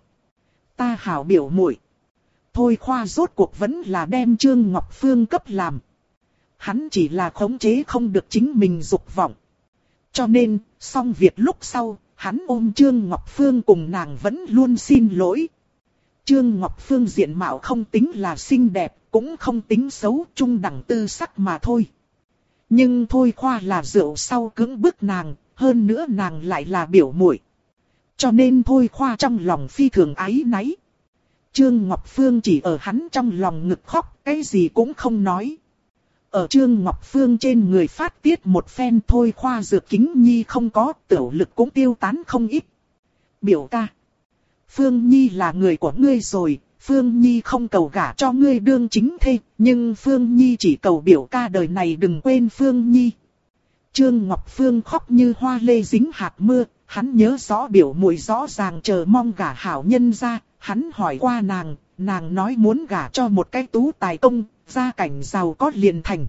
Ta hảo biểu muội. Thôi Khoa rốt cuộc vẫn là đem Trương Ngọc Phương cấp làm. Hắn chỉ là khống chế không được chính mình dục vọng. Cho nên, xong việc lúc sau, hắn ôm Trương Ngọc Phương cùng nàng vẫn luôn xin lỗi. Trương Ngọc Phương diện mạo không tính là xinh đẹp, cũng không tính xấu, trung đẳng tư sắc mà thôi. Nhưng Thôi Khoa là rượu sau cưỡng bức nàng, hơn nữa nàng lại là biểu muội. Cho nên Thôi Khoa trong lòng phi thường áy náy. Trương Ngọc Phương chỉ ở hắn trong lòng ngực khóc, cái gì cũng không nói. Ở Trương Ngọc Phương trên người phát tiết một phen, Thôi Khoa dược kính nhi không có, tiểu lực cũng tiêu tán không ít. Biểu ca. Phương Nhi là người của ngươi rồi, Phương Nhi không cầu gả cho ngươi đương chính thê, nhưng Phương Nhi chỉ cầu biểu ca đời này đừng quên Phương Nhi. Trương Ngọc Phương khóc như hoa lê dính hạt mưa, hắn nhớ rõ biểu muội rõ ràng chờ mong gả hảo nhân ra, hắn hỏi qua nàng, nàng nói muốn gả cho một cái tú tài công, gia cảnh giàu có liền thành.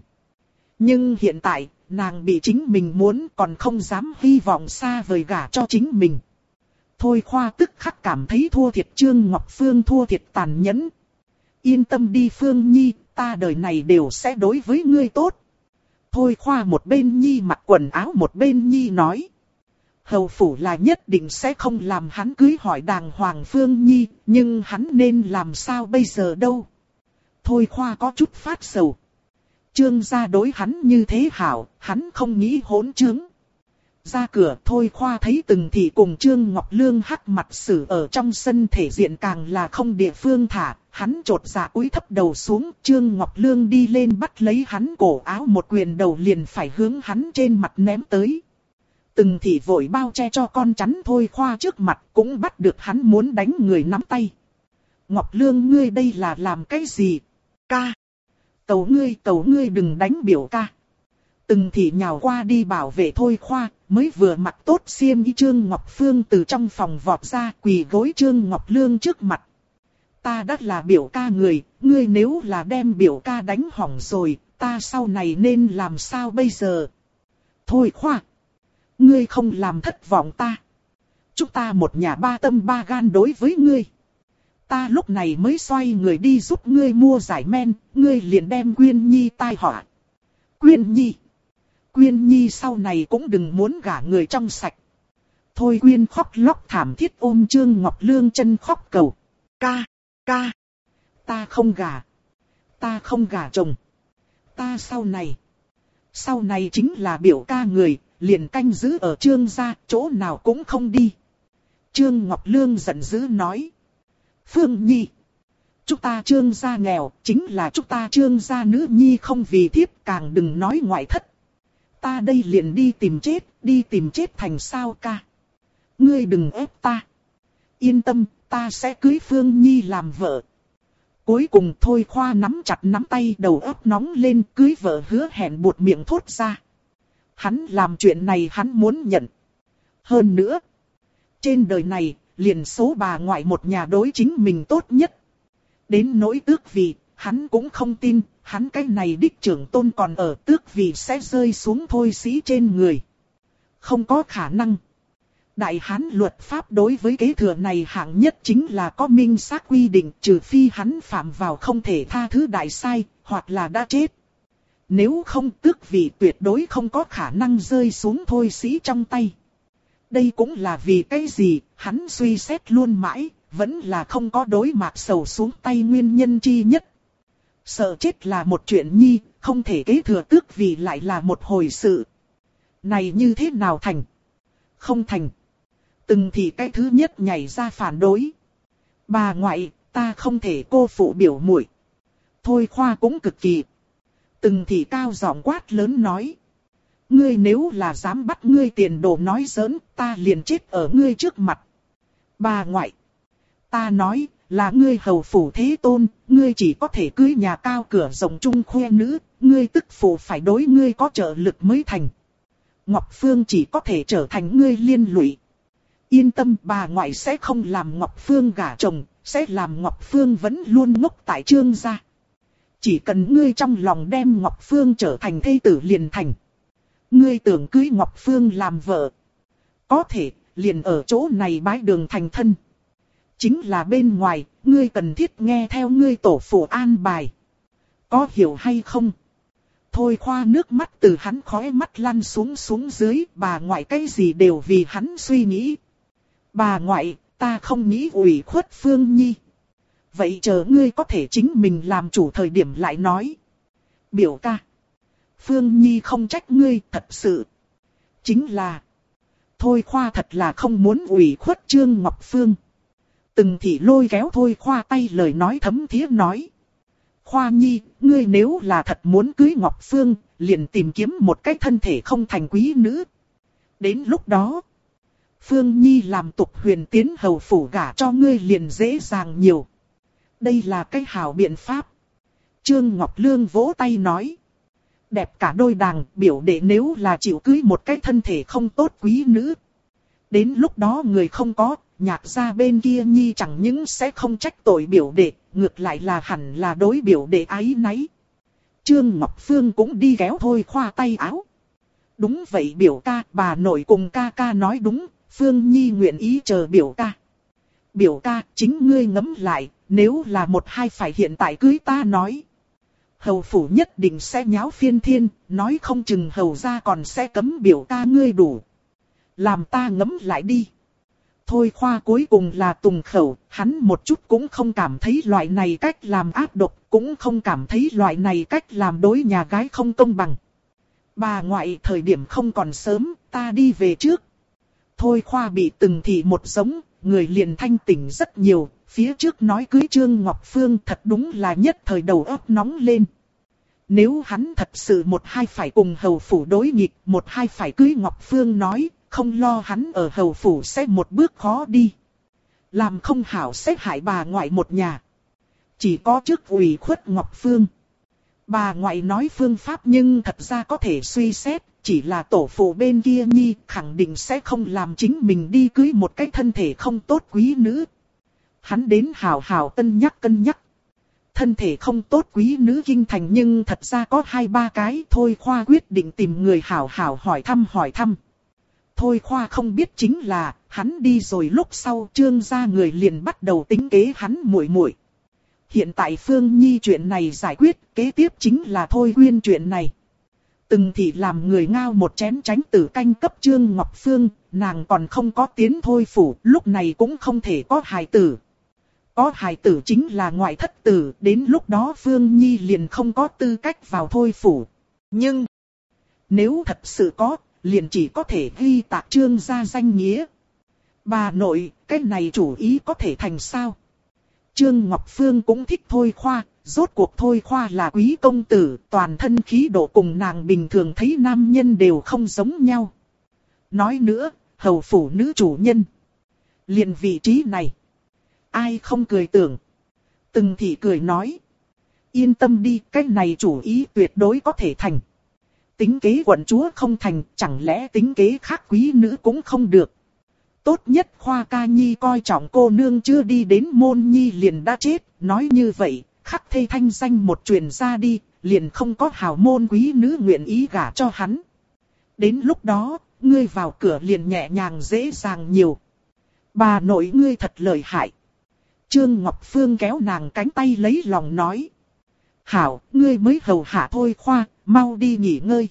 Nhưng hiện tại, nàng bị chính mình muốn còn không dám hy vọng xa vời gả cho chính mình. Thôi Khoa tức khắc cảm thấy thua thiệt Trương Ngọc Phương, thua thiệt tàn nhẫn. Yên tâm đi Phương Nhi, ta đời này đều sẽ đối với ngươi tốt. Thôi Khoa một bên Nhi mặc quần áo một bên Nhi nói. Hầu phủ là nhất định sẽ không làm hắn cưới hỏi đàng hoàng Phương Nhi, nhưng hắn nên làm sao bây giờ đâu. Thôi Khoa có chút phát sầu. Trương gia đối hắn như thế hảo, hắn không nghĩ hỗn trướng. Ra cửa Thôi Khoa thấy Từng Thị cùng Trương Ngọc Lương hắc mặt xử ở trong sân, thể diện càng là không địa phương thả, hắn chột dạ cúi thấp đầu xuống, Trương Ngọc Lương đi lên bắt lấy hắn cổ áo một quyền đầu liền phải hướng hắn trên mặt ném tới. Từng Thị vội bao che cho con chắn Thôi Khoa trước mặt, cũng bắt được hắn muốn đánh người nắm tay. Ngọc Lương ngươi đây là làm cái gì? Ca! Cầu ngươi đừng đánh biểu ca. Từng Thị nhào qua đi bảo vệ Thôi Khoa, mới vừa mặc tốt xiêm y Trương Ngọc Phương từ trong phòng vọt ra, quỳ gối Trương Ngọc Lương trước mặt. Ta đã là biểu ca người, ngươi nếu là đem biểu ca đánh hỏng rồi, ta sau này nên làm sao bây giờ? Thôi Khoa! Ngươi không làm thất vọng ta. Chúng ta một nhà ba tâm ba gan đối với ngươi. Ta lúc này mới xoay người đi giúp ngươi mua giải men, ngươi liền đem Quyên Nhi tai họa. Quyên Nhi! Quyên Nhi sau này cũng đừng muốn gả người trong sạch. Thôi Quyên khóc lóc thảm thiết ôm Trương Ngọc Lương chân khóc cầu. Ca! Ca! Ta không gả. Ta không gả chồng. Ta sau này chính là biểu ca người, liền canh giữ ở Trương gia, chỗ nào cũng không đi. Trương Ngọc Lương giận dữ nói. Phương Nhi! Chúng ta Trương gia nghèo, chính là chúng ta Trương gia nữ nhi không vì thiếp, càng đừng nói ngoại thất. Ta đây liền đi tìm chết thành sao ca. Ngươi đừng ép ta. Yên tâm, ta sẽ cưới Phương Nhi làm vợ. Cuối cùng Thôi Khoa nắm chặt nắm tay, đầu óc nóng lên, cưới vợ hứa hẹn buột miệng thốt ra. Hắn làm chuyện này hắn muốn nhận. Hơn nữa, trên đời này, liền số bà ngoại một nhà đối chính mình tốt nhất. Đến nỗi tước vị, hắn cũng không tin, hắn cái này đích trưởng tôn còn ở, tước vị sẽ rơi xuống Thôi Sĩ trên người. Không có khả năng. Đại Hán luật pháp đối với kế thừa này hạng nhất chính là có minh xác quy định, trừ phi hắn phạm vào không thể tha thứ đại sai, hoặc là đã chết. Nếu không, tước vị tuyệt đối không có khả năng rơi xuống Thôi Sĩ trong tay. Đây cũng là vì cái gì, hắn suy xét luôn mãi, vẫn là không có đối Mạc Sầu xuống tay nguyên nhân chi nhất. Sợ chết là một chuyện nhi, không thể kế thừa tước vị lại là một hồi sự. Này như thế nào thành? Không thành. Từng thì cái thứ nhất nhảy ra phản đối. Bà ngoại, ta không thể cô phụ biểu muội. Thôi Khoa cũng cực kỳ. Từng thì cao giọng quát lớn nói. Ngươi nếu là dám bắt ngươi tiền đồ nói giỡn, ta liền chết ở ngươi trước mặt. Bà ngoại, ta nói là ngươi hầu phủ thế tôn, ngươi chỉ có thể cưới nhà cao cửa rộng trung khoe nữ, ngươi tức phụ phải đối ngươi có trợ lực mới thành. Ngọc Phương chỉ có thể trở thành ngươi liên lụy. Yên tâm, bà ngoại sẽ không làm Ngọc Phương gả chồng, sẽ làm Ngọc Phương vẫn luôn ngốc tại Trương gia. Chỉ cần ngươi trong lòng đem Ngọc Phương trở thành thê tử liền thành. Ngươi tưởng cưới Ngọc Phương làm vợ. Có thể, liền ở chỗ này bái đường thành thân. Chính là bên ngoài, ngươi cần thiết nghe theo ngươi tổ phụ an bài. Có hiểu hay không? Thôi Khoa nước mắt từ hắn khóe mắt lăn xuống dưới, bà ngoại cái gì đều vì hắn suy nghĩ. Bà ngoại, ta không nghĩ ủy khuất Phương Nhi. Vậy chờ ngươi có thể chính mình làm chủ thời điểm lại nói. Biểu ca. Phương Nhi không trách ngươi thật sự. Chính là. Thôi Khoa thật là không muốn ủy khuất Trương Ngọc Phương. Từng thị lôi kéo Thôi Khoa tay lời nói thấm thía nói. Khoa Nhi, ngươi nếu là thật muốn cưới Ngọc Phương, liền tìm kiếm một cái thân thể không thành quý nữ. Đến lúc đó, Phương Nhi làm tục huyền tiến hầu phủ gả cho ngươi liền dễ dàng nhiều. Đây là cái hảo biện pháp. Trương Ngọc Lương vỗ tay nói. Đẹp cả đôi đàng, biểu đệ nếu là chịu cưới một cái thân thể không tốt quý nữ. Đến lúc đó người không có, nhạc gia bên kia Nhi chẳng những sẽ không trách tội biểu đệ, ngược lại là hẳn là đối biểu đệ áy náy. Trương Ngọc Phương cũng đi kéo Thôi Khoa tay áo. Đúng vậy biểu ca, bà nội cùng ca ca nói đúng, Phương Nhi nguyện ý chờ biểu ca. Biểu ca, chính ngươi ngẫm lại, nếu là một hai phải hiện tại cưới ta nói. Hầu phủ nhất định sẽ nháo phiên thiên, nói không chừng hầu gia còn sẽ cấm biểu ca ngươi đủ. Làm ta ngẫm lại đi. Thôi Khoa cuối cùng là tùng khẩu, hắn một chút cũng không cảm thấy loại này cách làm ác độc, cũng không cảm thấy loại này cách làm đối nhà gái không công bằng. Bà ngoại thời điểm không còn sớm, ta đi về trước. Thôi Khoa bị từng thị một giống, người liền thanh tỉnh rất nhiều, phía trước nói cưới Trương Ngọc Phương thật đúng là nhất thời đầu óc nóng lên. Nếu hắn thật sự một hai phải cùng hầu phủ đối nghịch, một hai phải cưới Ngọc Phương nói, không lo hắn ở hầu phủ sẽ một bước khó đi. Làm không hảo sẽ hại bà ngoại một nhà. Chỉ có trước ủy khuất Ngọc Phương. Bà ngoại nói phương pháp nhưng thật ra có thể suy xét, chỉ là tổ phụ bên kia Nhi khẳng định sẽ không làm chính mình đi cưới một cái thân thể không tốt quý nữ. Hắn đến hào hào cân nhắc. Thân thể không tốt quý nữ kinh thành nhưng thật ra có 2-3 cái. Thôi Khoa quyết định tìm người hào hào hỏi thăm. Thôi Khoa không biết chính là, hắn đi rồi lúc sau Trương gia người liền bắt đầu tính kế hắn muội. Hiện tại Phương Nhi chuyện này giải quyết, kế tiếp chính là Thôi Quyên chuyện này. Từng thì làm người ngao một chén tránh tử canh cấp Trương Ngọc Phương, nàng còn không có tiến Thôi phủ, lúc này cũng không thể có hài tử. Có hài tử chính là ngoại thất tử, đến lúc đó Phương Nhi liền không có tư cách vào Thôi phủ. Nhưng, nếu thật sự có, liền chỉ có thể ghi tạc Trương gia danh nghĩa. Bà nội, cái này chủ ý có thể thành sao? Trương Ngọc Phương cũng thích Thôi Khoa, rốt cuộc Thôi Khoa là quý công tử, toàn thân khí độ cùng nàng bình thường thấy nam nhân đều không giống nhau. Nói nữa, hầu phủ nữ chủ nhân. Liền vị trí này. Ai không cười tưởng. Từng thị cười nói. Yên tâm đi, cái này chủ ý tuyệt đối có thể thành. Tính kế quận chúa không thành, chẳng lẽ tính kế khác quý nữ cũng không được. Tốt nhất Khoa Ca Nhi coi trọng cô nương chưa đi đến môn nhi liền đã chết. Nói như vậy, khắc thê thanh danh một truyền ra đi, liền không có hào môn quý nữ nguyện ý gả cho hắn. Đến lúc đó, ngươi vào cửa liền nhẹ nhàng dễ dàng nhiều. Bà nội ngươi thật lợi hại. Trương Ngọc Phương kéo nàng cánh tay lấy lòng nói. Hảo, ngươi mới hầu hạ thôi Khoa, mau đi nghỉ ngơi.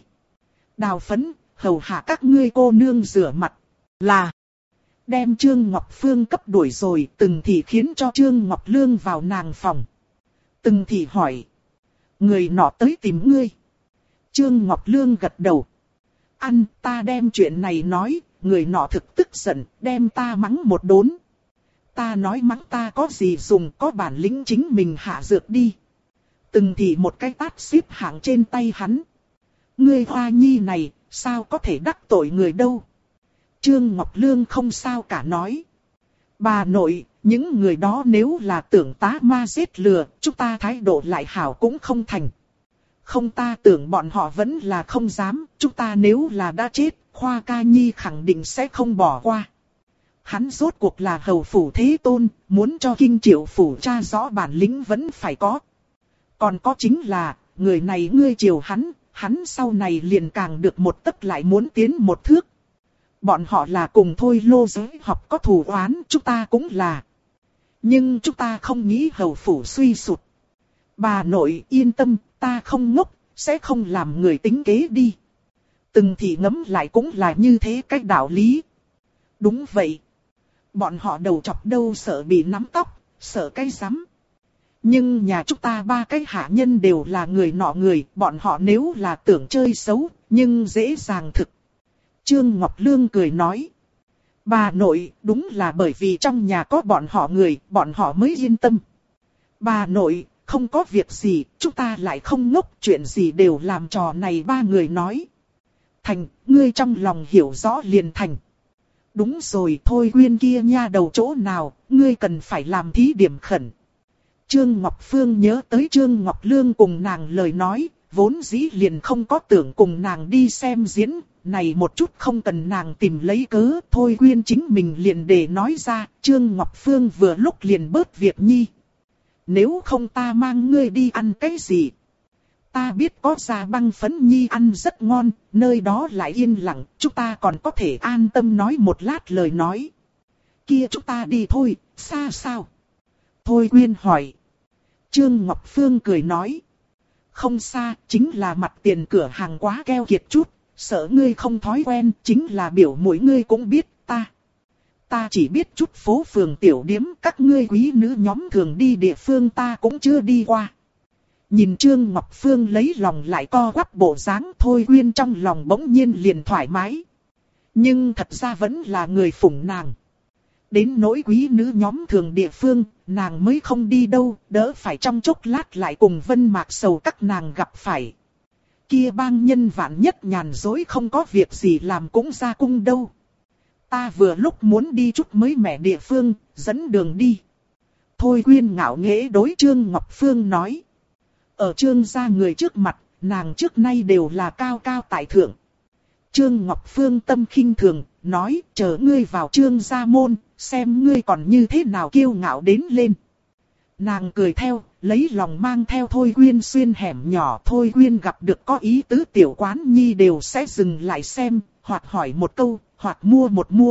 Đào Phấn, hầu hạ các ngươi cô nương rửa mặt. Là, đem Trương Ngọc Phương cấp đuổi rồi, Từng thị khiến cho Trương Ngọc Lương vào nàng phòng. Từng thị hỏi. Người nọ tới tìm ngươi. Trương Ngọc Lương gật đầu. Ăn, ta đem chuyện này nói, người nọ thực tức giận, đem ta mắng một đốn. Ta nói mắng ta có gì dùng, có bản lĩnh chính mình hạ dược đi. Từng thị một cái tát xếp hạng trên tay hắn. Ngươi Hoa Nhi này, sao có thể đắc tội người đâu. Trương Ngọc Lương không sao cả nói. Bà nội, những người đó nếu là tưởng tá ma giết lừa, chúng ta thái độ lại hảo cũng không thành. Không, ta tưởng bọn họ vẫn là không dám, chúng ta nếu là đã chết, Khoa Ca Nhi khẳng định sẽ không bỏ qua. Hắn rốt cuộc là hầu phủ thế tôn, muốn cho Kinh Triệu phủ tra rõ bản lĩnh vẫn phải có. Còn có chính là, người này ngươi chiều hắn sau này liền càng được một tấc lại muốn tiến một thước. Bọn họ là cùng Thôi Lô giới học có thù oán, chúng ta cũng là. Nhưng chúng ta không nghĩ hầu phủ suy sụt. Bà nội yên tâm, ta không ngốc, sẽ không làm người tính kế đi. Từng thị ngẫm lại cũng là như thế cách đạo lý. Đúng vậy. Bọn họ đầu chọc đâu sợ bị nắm tóc, sợ cái rắm. Nhưng nhà chúng ta ba cái hạ nhân đều là người nọ người, bọn họ nếu là tưởng chơi xấu, nhưng dễ dàng thực. Trương Ngọc Lương cười nói. Bà nội, đúng là bởi vì trong nhà có bọn họ mới yên tâm. Bà nội, không có việc gì, chúng ta lại không ngốc, chuyện gì đều làm trò này ba người nói. Thành, ngươi trong lòng hiểu rõ liền thành. Đúng rồi, Thôi Quyên kia nha đầu chỗ nào, ngươi cần phải làm thí điểm khẩn. Trương Ngọc Phương nhớ tới Trương Ngọc Lương cùng nàng lời nói, vốn dĩ liền không có tưởng cùng nàng đi xem diễn, này một chút không cần nàng tìm lấy cớ, Thôi Quyên chính mình liền để nói ra, Trương Ngọc Phương vừa lúc liền bớt việc nhi. Nếu không ta mang ngươi đi ăn cái gì? Ta biết có Gia Băng Phấn nhi ăn rất ngon, nơi đó lại yên lặng, chúng ta còn có thể an tâm nói một lát lời nói. Kia chúng ta đi thôi, xa sao? Thôi Quyên hỏi. Trương Ngọc Phương cười nói. Không xa, chính là mặt tiền cửa hàng quá keo kiệt chút, sợ ngươi không thói quen, chính là biểu mỗi ngươi cũng biết ta. Ta chỉ biết chút phố phường tiểu điếm, các ngươi quý nữ nhóm thường đi địa phương ta cũng chưa đi qua. Nhìn Trương Ngọc Phương lấy lòng lại co quắp bộ dáng, Thôi Quyên trong lòng bỗng nhiên liền thoải mái. Nhưng thật ra vẫn là người phụng nàng. Đến nỗi quý nữ nhóm thường địa phương, nàng mới không đi đâu, đỡ phải trong chốc lát lại cùng Vân Mạc Sầu các nàng gặp phải. Kia bang nhân vạn nhất nhàn dối không có việc gì làm cũng ra cung đâu. Ta vừa lúc muốn đi chút mới mẻ địa phương, dẫn đường đi. Thôi Quyên ngạo nghễ đối Trương Ngọc Phương nói. Ở Trương gia người trước mặt, nàng trước nay đều là cao cao tại thượng. Trương Ngọc Phương tâm khinh thường, nói chờ ngươi vào Trương gia môn, xem ngươi còn như thế nào kiêu ngạo đến lên. Nàng cười theo, lấy lòng mang theo Thôi Quyên xuyên hẻm nhỏ. Thôi Quyên gặp được có ý tứ tiểu quán nhi đều sẽ dừng lại xem, hoặc hỏi một câu, hoặc mua một mua.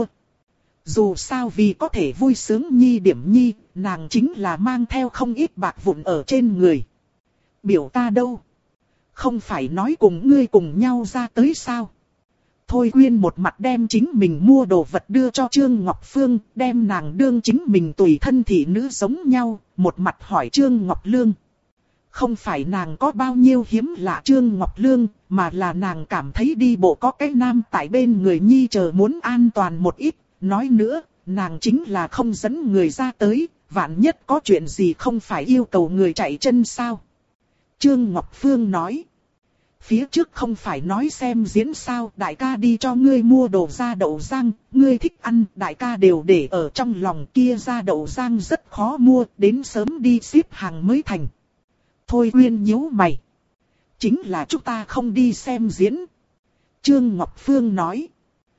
Dù sao vì có thể vui sướng nhi điểm nhi, nàng chính là mang theo không ít bạc vụn ở trên người. Biểu ca đâu? Không phải nói cùng ngươi cùng nhau ra tới sao? Thôi Quyên một mặt đem chính mình mua đồ vật đưa cho Trương Ngọc Phương, đem nàng đương chính mình tùy thân thị nữ giống nhau, một mặt hỏi Trương Ngọc Lương. Không phải nàng có bao nhiêu hiếm lạ Trương Ngọc Lương, mà là nàng cảm thấy đi bộ có cái nam tại bên người nhi chờ muốn an toàn một ít. Nói nữa, nàng chính là không dẫn người ra tới, vạn nhất có chuyện gì không phải yêu cầu người chạy chân sao? Trương Ngọc Phương nói. Phía trước không phải nói xem diễn sao, đại ca đi cho ngươi mua đồ ra đậu rang, ngươi thích ăn, đại ca đều để ở trong lòng, kia ra đậu rang rất khó mua, đến sớm đi xếp hàng mới thành. Thôi Quyên nhíu mày. Chính là chúng ta không đi xem diễn. Trương Ngọc Phương nói.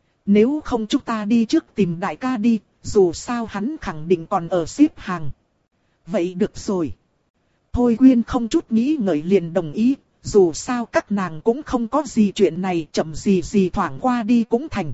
Nếu không chúng ta đi trước tìm đại ca đi, dù sao hắn khẳng định còn ở xếp hàng. Vậy được rồi. Thôi Quyên không chút nghĩ ngợi liền đồng ý, dù sao các nàng cũng không có gì chuyện này, chậm gì thoảng qua đi cũng thành.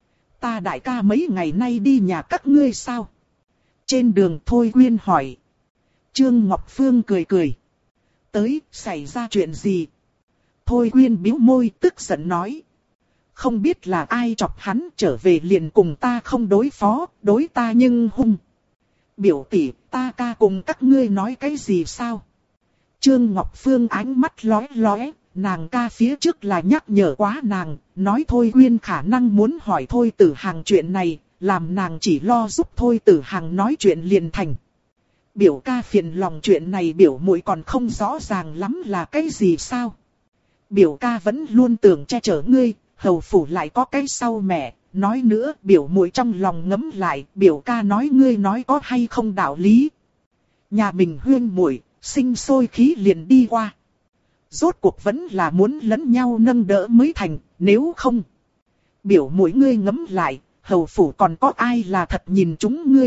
Ta đại ca mấy ngày nay đi nhà các ngươi sao? Trên đường Thôi Quyên hỏi. Trương Ngọc Phương cười cười. Tới, xảy ra chuyện gì? Thôi Quyên bĩu môi tức giận nói. Không biết là ai chọc hắn, trở về liền cùng ta không đối phó, đối ta nhưng hung. Biểu tỷ, ta ca cùng các ngươi nói cái gì sao? Trương Ngọc Phương ánh mắt lóe lóe, nàng ca phía trước là nhắc nhở quá nàng, nói Thôi Quyên khả năng muốn hỏi Thôi Tử Hằng chuyện này, làm nàng chỉ lo giúp Thôi Tử Hằng nói chuyện liền thành. Biểu ca phiền lòng chuyện này biểu muội còn không rõ ràng lắm là cái gì sao? Biểu ca vẫn luôn tưởng che chở ngươi, hầu phủ lại có cái sau mẹ, nói nữa biểu muội trong lòng ngấm lại, biểu ca nói ngươi nói có hay không đạo lý. Nhà mình huyên muội sinh sôi khí liền đi qua. Rốt cuộc vẫn là muốn lẫn nhau nâng đỡ mới thành, nếu không. Biểu muội ngươi ngấm lại, hầu phủ còn có ai là thật nhìn chúng ngươi.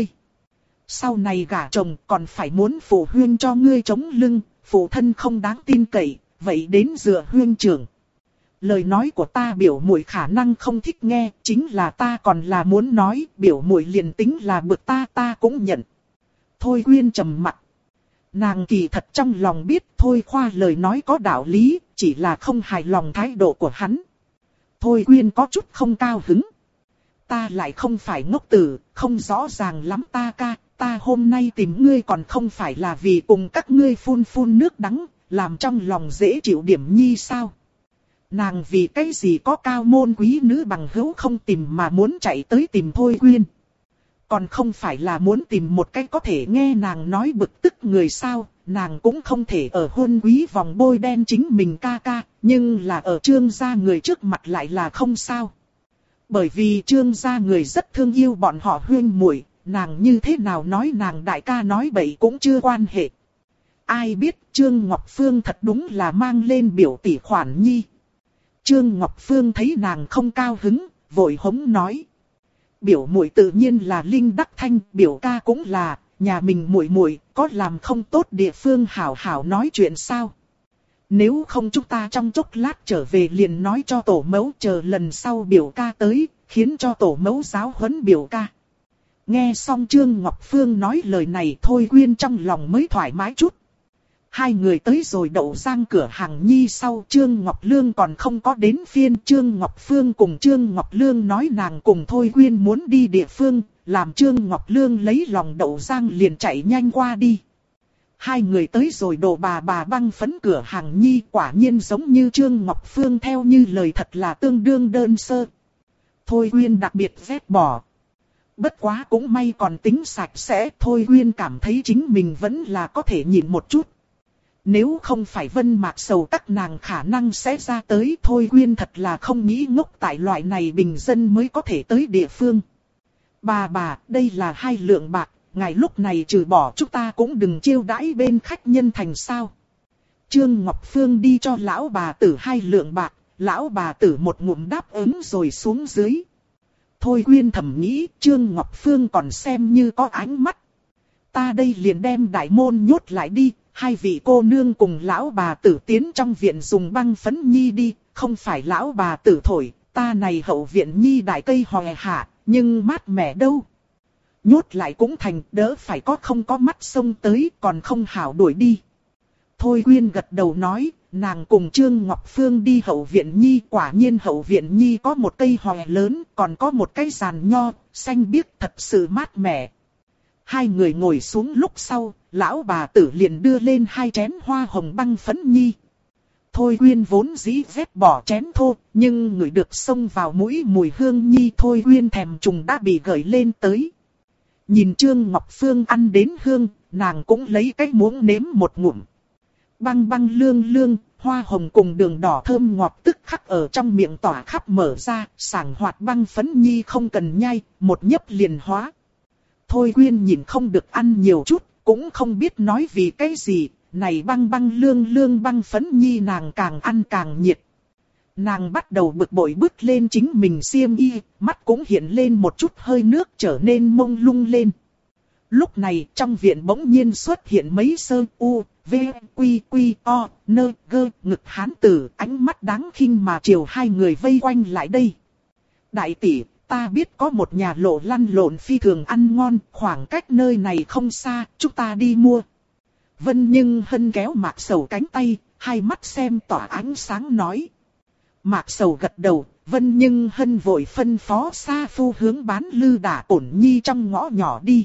Sau này gả chồng còn phải muốn phụ huyên cho ngươi chống lưng, phụ thân không đáng tin cậy, vậy đến dựa huyên trưởng. Lời nói của ta biểu muội khả năng không thích nghe, chính là ta còn là muốn nói, biểu muội liền tính là bực ta cũng nhận. Thôi Quyên trầm mặt. Nàng kỳ thật trong lòng biết Thôi Khoa lời nói có đạo lý, chỉ là không hài lòng thái độ của hắn. Thôi Quyên có chút không cao hứng. Ta lại không phải ngốc tử, không rõ ràng lắm ta ca, ta hôm nay tìm ngươi còn không phải là vì cùng các ngươi phun nước đắng, làm trong lòng dễ chịu điểm nhi sao. Nàng vì cái gì có cao môn quý nữ bằng hữu không tìm mà muốn chạy tới tìm Thôi Quyên. Còn không phải là muốn tìm một cái có thể nghe nàng nói bực tức người sao, nàng cũng không thể ở hôn quý vòng bôi đen chính mình ca ca, nhưng là ở Trương gia người trước mặt lại là không sao. Bởi vì Trương gia người rất thương yêu bọn họ huyên muội, nàng như thế nào nói nàng đại ca nói bậy cũng chưa quan hệ. Ai biết Trương Ngọc Phương thật đúng là mang lên biểu tỷ khoản nhi. Trương Ngọc Phương thấy nàng không cao hứng, vội hống nói. Biểu muội tự nhiên là Linh Đắc Thanh, biểu ca cũng là, nhà mình muội muội có làm không tốt địa phương hảo hảo nói chuyện sao. Nếu không chúng ta trong chốc lát trở về liền nói cho tổ mẫu chờ lần sau biểu ca tới, khiến cho tổ mẫu giáo huấn biểu ca. Nghe xong Trương Ngọc Phương nói lời này Thôi Quyên trong lòng mới thoải mái chút. Hai người tới rồi đậu rang cửa hàng nhi sau Trương Ngọc Lương còn không có đến phiên Trương Ngọc Phương cùng Trương Ngọc Lương nói nàng cùng Thôi Quyên muốn đi địa phương, làm Trương Ngọc Lương lấy lòng đậu rang liền chạy nhanh qua đi. Hai người tới rồi đồ bà băng phấn cửa hàng nhi quả nhiên giống như Trương Ngọc Phương theo như lời thật là tương đương đơn sơ. Thôi Quyên đặc biệt ghét bỏ. Bất quá cũng may còn tính sạch sẽ, Thôi Quyên cảm thấy chính mình vẫn là có thể nhịn một chút. Nếu không phải Vân Mạc Sầu các nàng khả năng sẽ ra tới, Thôi Quyên thật là không nghĩ ngốc tại loại này bình dân mới có thể tới địa phương. Bà, đây là 2 lượng bạc, ngài lúc này trừ bỏ chúng ta cũng đừng chiêu đãi bên khách nhân thành sao. Trương Ngọc Phương đi cho lão bà tử 2 lượng bạc, lão bà tử một ngụm đáp ứng rồi xuống dưới. Thôi Quyên thầm nghĩ Trương Ngọc Phương còn xem như có ánh mắt. Ta đây liền đem đại môn nhốt lại đi, 2 vị cô nương cùng lão bà tử tiến trong viện dùng băng phấn nhi đi, không phải lão bà tử thổi, ta này hậu viện nhi đại cây hòe hạ, nhưng mát mẻ đâu. Nhốt lại cũng thành, đỡ phải có không có mắt sông tới, còn không hảo đuổi đi. Thôi Quyên gật đầu nói, nàng cùng Trương Ngọc Phương đi hậu viện nhi, quả nhiên hậu viện nhi có một cây hòe lớn, còn có một cây giàn nho, xanh biếc thật sự mát mẻ. Hai người ngồi xuống lúc sau, lão bà tử liền đưa lên 2 chén hoa hồng băng phấn nhi. Thôi Quyên vốn dĩ ghét bỏ chén thô, nhưng ngửi được xông vào mũi mùi hương nhi Thôi Quyên thèm trùng đã bị gợi lên tới. Nhìn Trương Ngọc Phương ăn đến hương, nàng cũng lấy cái muỗng nếm một ngụm. Băng băng lương lương, hoa hồng cùng đường đỏ thơm ngọt tức khắc ở trong miệng tỏa khắp mở ra, sảng hoạt băng phấn nhi không cần nhai, một nhấp liền hóa. Thôi Quyên nhìn không được ăn nhiều chút, cũng không biết nói vì cái gì, này băng băng lương lương băng phấn nhi nàng càng ăn càng nhiệt. Nàng bắt đầu bực bội bước lên chính mình xiêm y, mắt cũng hiện lên một chút hơi nước trở nên mông lung lên. Lúc này trong viện bỗng nhiên xuất hiện mấy sơ u, v, quy quy, o, nơ, gơ, ngực hán tử, ánh mắt đáng khinh mà chiều hai người vây quanh lại đây. Đại tỷ, ta biết có một nhà lộ lăn lộn phi thường ăn ngon, khoảng cách nơi này không xa, chúng ta đi mua. Vân Nhưng Hân kéo Mạc Sầu cánh tay, hai mắt xem tỏa ánh sáng nói. Mạc Sầu gật đầu, Vân Nhưng Hân vội phân phó Sa Phu hướng bán lư đả ổn nhi trong ngõ nhỏ đi.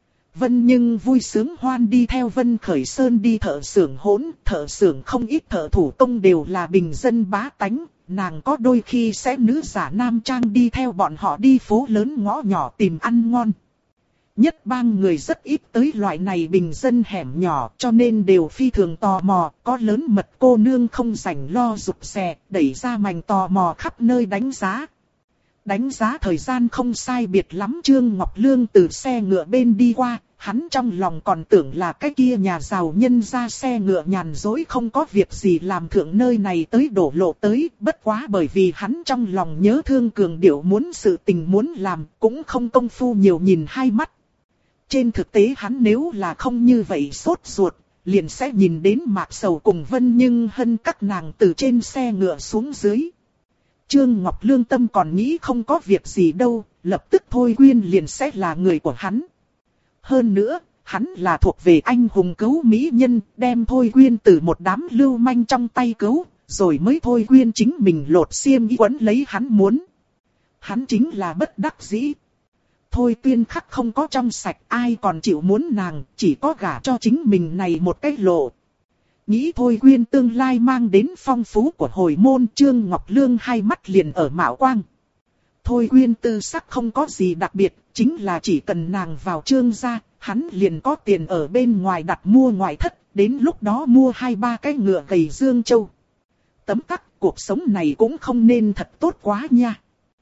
Vân Nhưng vui sướng hoan đi theo Vân Khởi Sơn đi thợ xưởng hỗn, thợ xưởng không ít thợ thủ công đều là bình dân bá tánh, nàng có đôi khi sẽ nữ giả nam trang đi theo bọn họ đi phố lớn ngõ nhỏ tìm ăn ngon. Nhất bang người rất ít tới loại này bình dân hẻm nhỏ cho nên đều phi thường tò mò, có lớn mật cô nương không rảnh lo rụt rè, đẩy ra mành tò mò khắp nơi đánh giá. Đánh giá thời gian không sai biệt lắm Trương Ngọc Lương từ xe ngựa bên đi qua, hắn trong lòng còn tưởng là cái kia nhà giàu nhân ra xe ngựa nhàn dối không có việc gì làm thượng nơi này tới đổ lộ tới, bất quá bởi vì hắn trong lòng nhớ thương cường điệu muốn sự tình muốn làm, cũng không công phu nhiều nhìn hai mắt. Trên thực tế hắn nếu là không như vậy sốt ruột, liền sẽ nhìn đến Mạc Sầu cùng Vân Nhưng Hân các nàng từ trên xe ngựa xuống dưới. Trương Ngọc Lương tâm còn nghĩ không có việc gì đâu, lập tức Thôi Quyên liền sẽ là người của hắn. Hơn nữa, hắn là thuộc về anh hùng cứu mỹ nhân, đem Thôi Quyên từ một đám lưu manh trong tay cứu, rồi mới Thôi Quyên chính mình lột xiêm y quấn lấy hắn muốn. Hắn chính là bất đắc dĩ. Thôi Tuyên khắc không có trong sạch, ai còn chịu muốn nàng, chỉ có gả cho chính mình này một cái lộ. Nghĩ Thôi Quyên tương lai mang đến phong phú của hồi môn, Trương Ngọc Lương hai mắt liền ở mạo quang. Thôi Quyên tư sắc không có gì đặc biệt, chính là chỉ cần nàng vào Trương gia, hắn liền có tiền ở bên ngoài đặt mua ngoại thất, đến lúc đó mua 2-3 cái ngựa gầy Dương Châu. Tấm tắc, cuộc sống này cũng không nên thật tốt quá nha.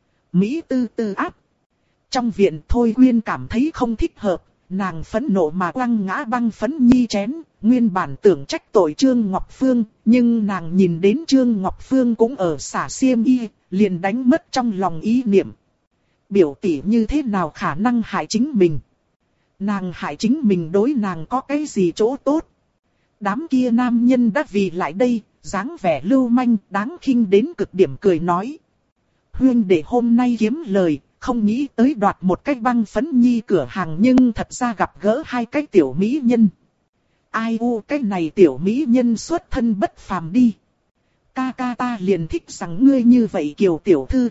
Mỹ tư tư áp. Trong viện Thôi Quyên cảm thấy không thích hợp, nàng phẫn nộ mà quăng ngã băng phấn nhi chén, nguyên bản tưởng trách tội Trương Ngọc Phương, nhưng nàng nhìn đến Trương Ngọc Phương cũng ở xả xiêm y, liền đánh mất trong lòng ý niệm. Biểu tỷ như thế nào khả năng hại chính mình? Nàng hại chính mình đối nàng có cái gì chỗ tốt? Đám kia nam nhân đã vì lại đây, dáng vẻ lưu manh, đáng khinh đến cực điểm cười nói. Huyên để hôm nay kiếm lời, không nghĩ tới đoạt một cái băng phấn nhi cửa hàng nhưng thật ra gặp gỡ hai cái tiểu mỹ nhân. Ai u cái này tiểu mỹ nhân xuất thân bất phàm đi. Ca ca ta liền thích rằng ngươi như vậy Kiều tiểu thư.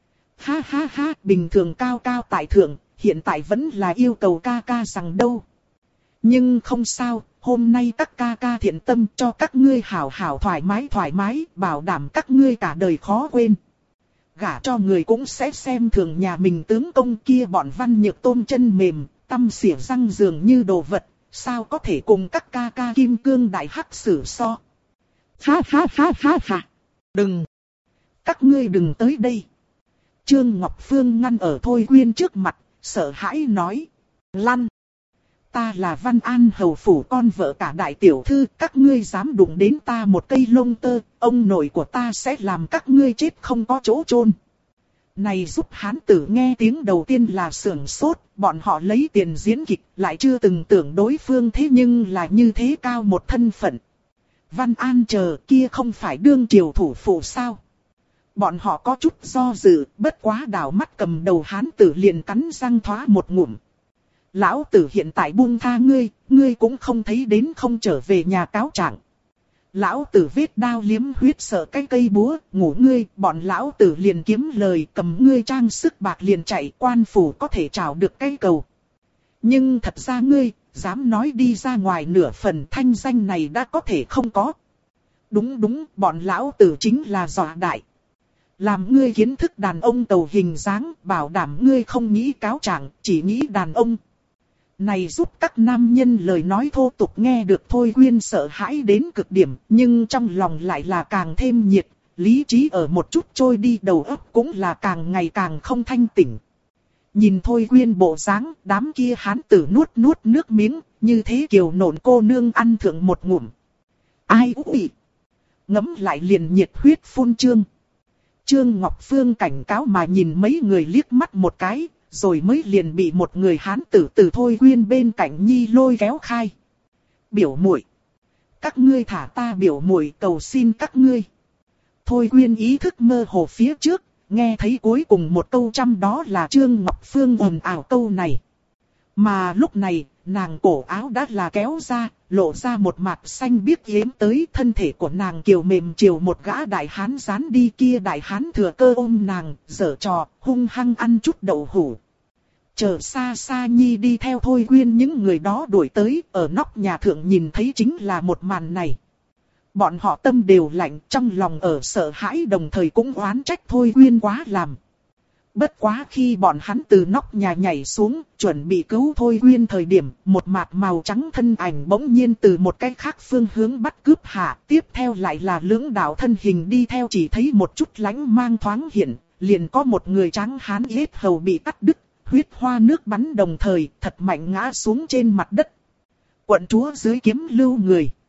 Ha ha ha, bình thường cao cao tại thượng, hiện tại vẫn là yêu cầu ca ca rằng đâu. Nhưng không sao, hôm nay các ca ca thiện tâm cho các ngươi hảo hảo thoải mái, bảo đảm các ngươi cả đời khó quên. Gả cho người cũng sẽ xem thường nhà mình tướng công kia bọn văn nhược tôm chân mềm, tâm xỉa răng dường như đồ vật, sao có thể cùng các ca ca kim cương đại hắc sử so. Ha ha ha ha ha, đừng, các ngươi đừng tới đây. Trương Ngọc Phương ngăn ở Thôi Quyên trước mặt, sợ hãi nói, lăn. Ta là Văn An hầu phủ con vợ cả đại tiểu thư, các ngươi dám đụng đến ta một cây lông tơ, ông nội của ta sẽ làm các ngươi chết không có chỗ chôn. Này giúp hán tử nghe tiếng đầu tiên là sưởng sốt, bọn họ lấy tiền diễn kịch, lại chưa từng tưởng đối phương thế nhưng là như thế cao một thân phận. Văn An chờ kia không phải đương triều thủ phủ sao? Bọn họ có chút do dự, bất quá đảo mắt cầm đầu hán tử liền cắn răng thoá một ngụm. Lão tử hiện tại buông tha ngươi, ngươi cũng không thấy đến không trở về nhà cáo trạng. Lão tử vết đao liếm huyết sợ cái cây búa, ngủ ngươi, bọn lão tử liền kiếm lời cầm ngươi trang sức bạc liền chạy, quan phủ có thể trào được cây cầu. Nhưng thật ra ngươi, dám nói đi ra ngoài nửa phần thanh danh này đã có thể không có. Đúng, bọn lão tử chính là dọa đại. Làm ngươi kiến thức đàn ông tàu hình dáng, bảo đảm ngươi không nghĩ cáo trạng, chỉ nghĩ đàn ông. Này giúp các nam nhân lời nói thô tục nghe được Thôi Quyên sợ hãi đến cực điểm, nhưng trong lòng lại là càng thêm nhiệt, lý trí ở một chút trôi đi, đầu óc cũng là càng ngày càng không thanh tỉnh. Nhìn Thôi Quyên bộ dáng, đám kia hán tử nuốt nuốt nước miếng, như thế kiều nộn cô nương ăn thượng một ngụm. Ai ui! Ngấm lại liền nhiệt huyết phun trương. Trương Ngọc Phương cảnh cáo mà nhìn mấy người liếc mắt một cái, rồi mới liền bị một người hán tử từ Thôi Quyên bên cạnh nhi lôi kéo khai. Biểu muội, các ngươi thả ta biểu muội, cầu xin các ngươi. Thôi Quyên ý thức mơ hồ phía trước, nghe thấy cuối cùng một câu trăm đó là Trương Ngọc Phương ồn ào câu này. Mà lúc này, nàng cổ áo đã là kéo ra, lộ ra một mặt xanh biếc yếm tới, thân thể của nàng kiều mềm chiều một gã đại hán dán đi, kia đại hán thừa cơ ôm nàng, giở trò, hung hăng ăn chút đậu hũ. Chờ xa xa nhi đi theo Thôi Quyên những người đó đuổi tới, ở nóc nhà thượng nhìn thấy chính là một màn này. Bọn họ tâm đều lạnh, trong lòng ở sợ hãi, đồng thời cũng oán trách Thôi Quyên quá làm. Bất quá khi bọn hắn từ nóc nhà nhảy xuống, chuẩn bị cứu Thôi Quyên thời điểm, một mạt màu trắng thân ảnh bỗng nhiên từ một cái khác phương hướng bắt cướp hạ. Tiếp theo lại là lưỡng đạo thân hình đi theo, chỉ thấy một chút lánh mang thoáng hiện, liền có một người trắng hán yết hầu bị cắt đứt, huyết hoa nước bắn đồng thời, thật mạnh ngã xuống trên mặt đất. Quận chúa dưới kiếm lưu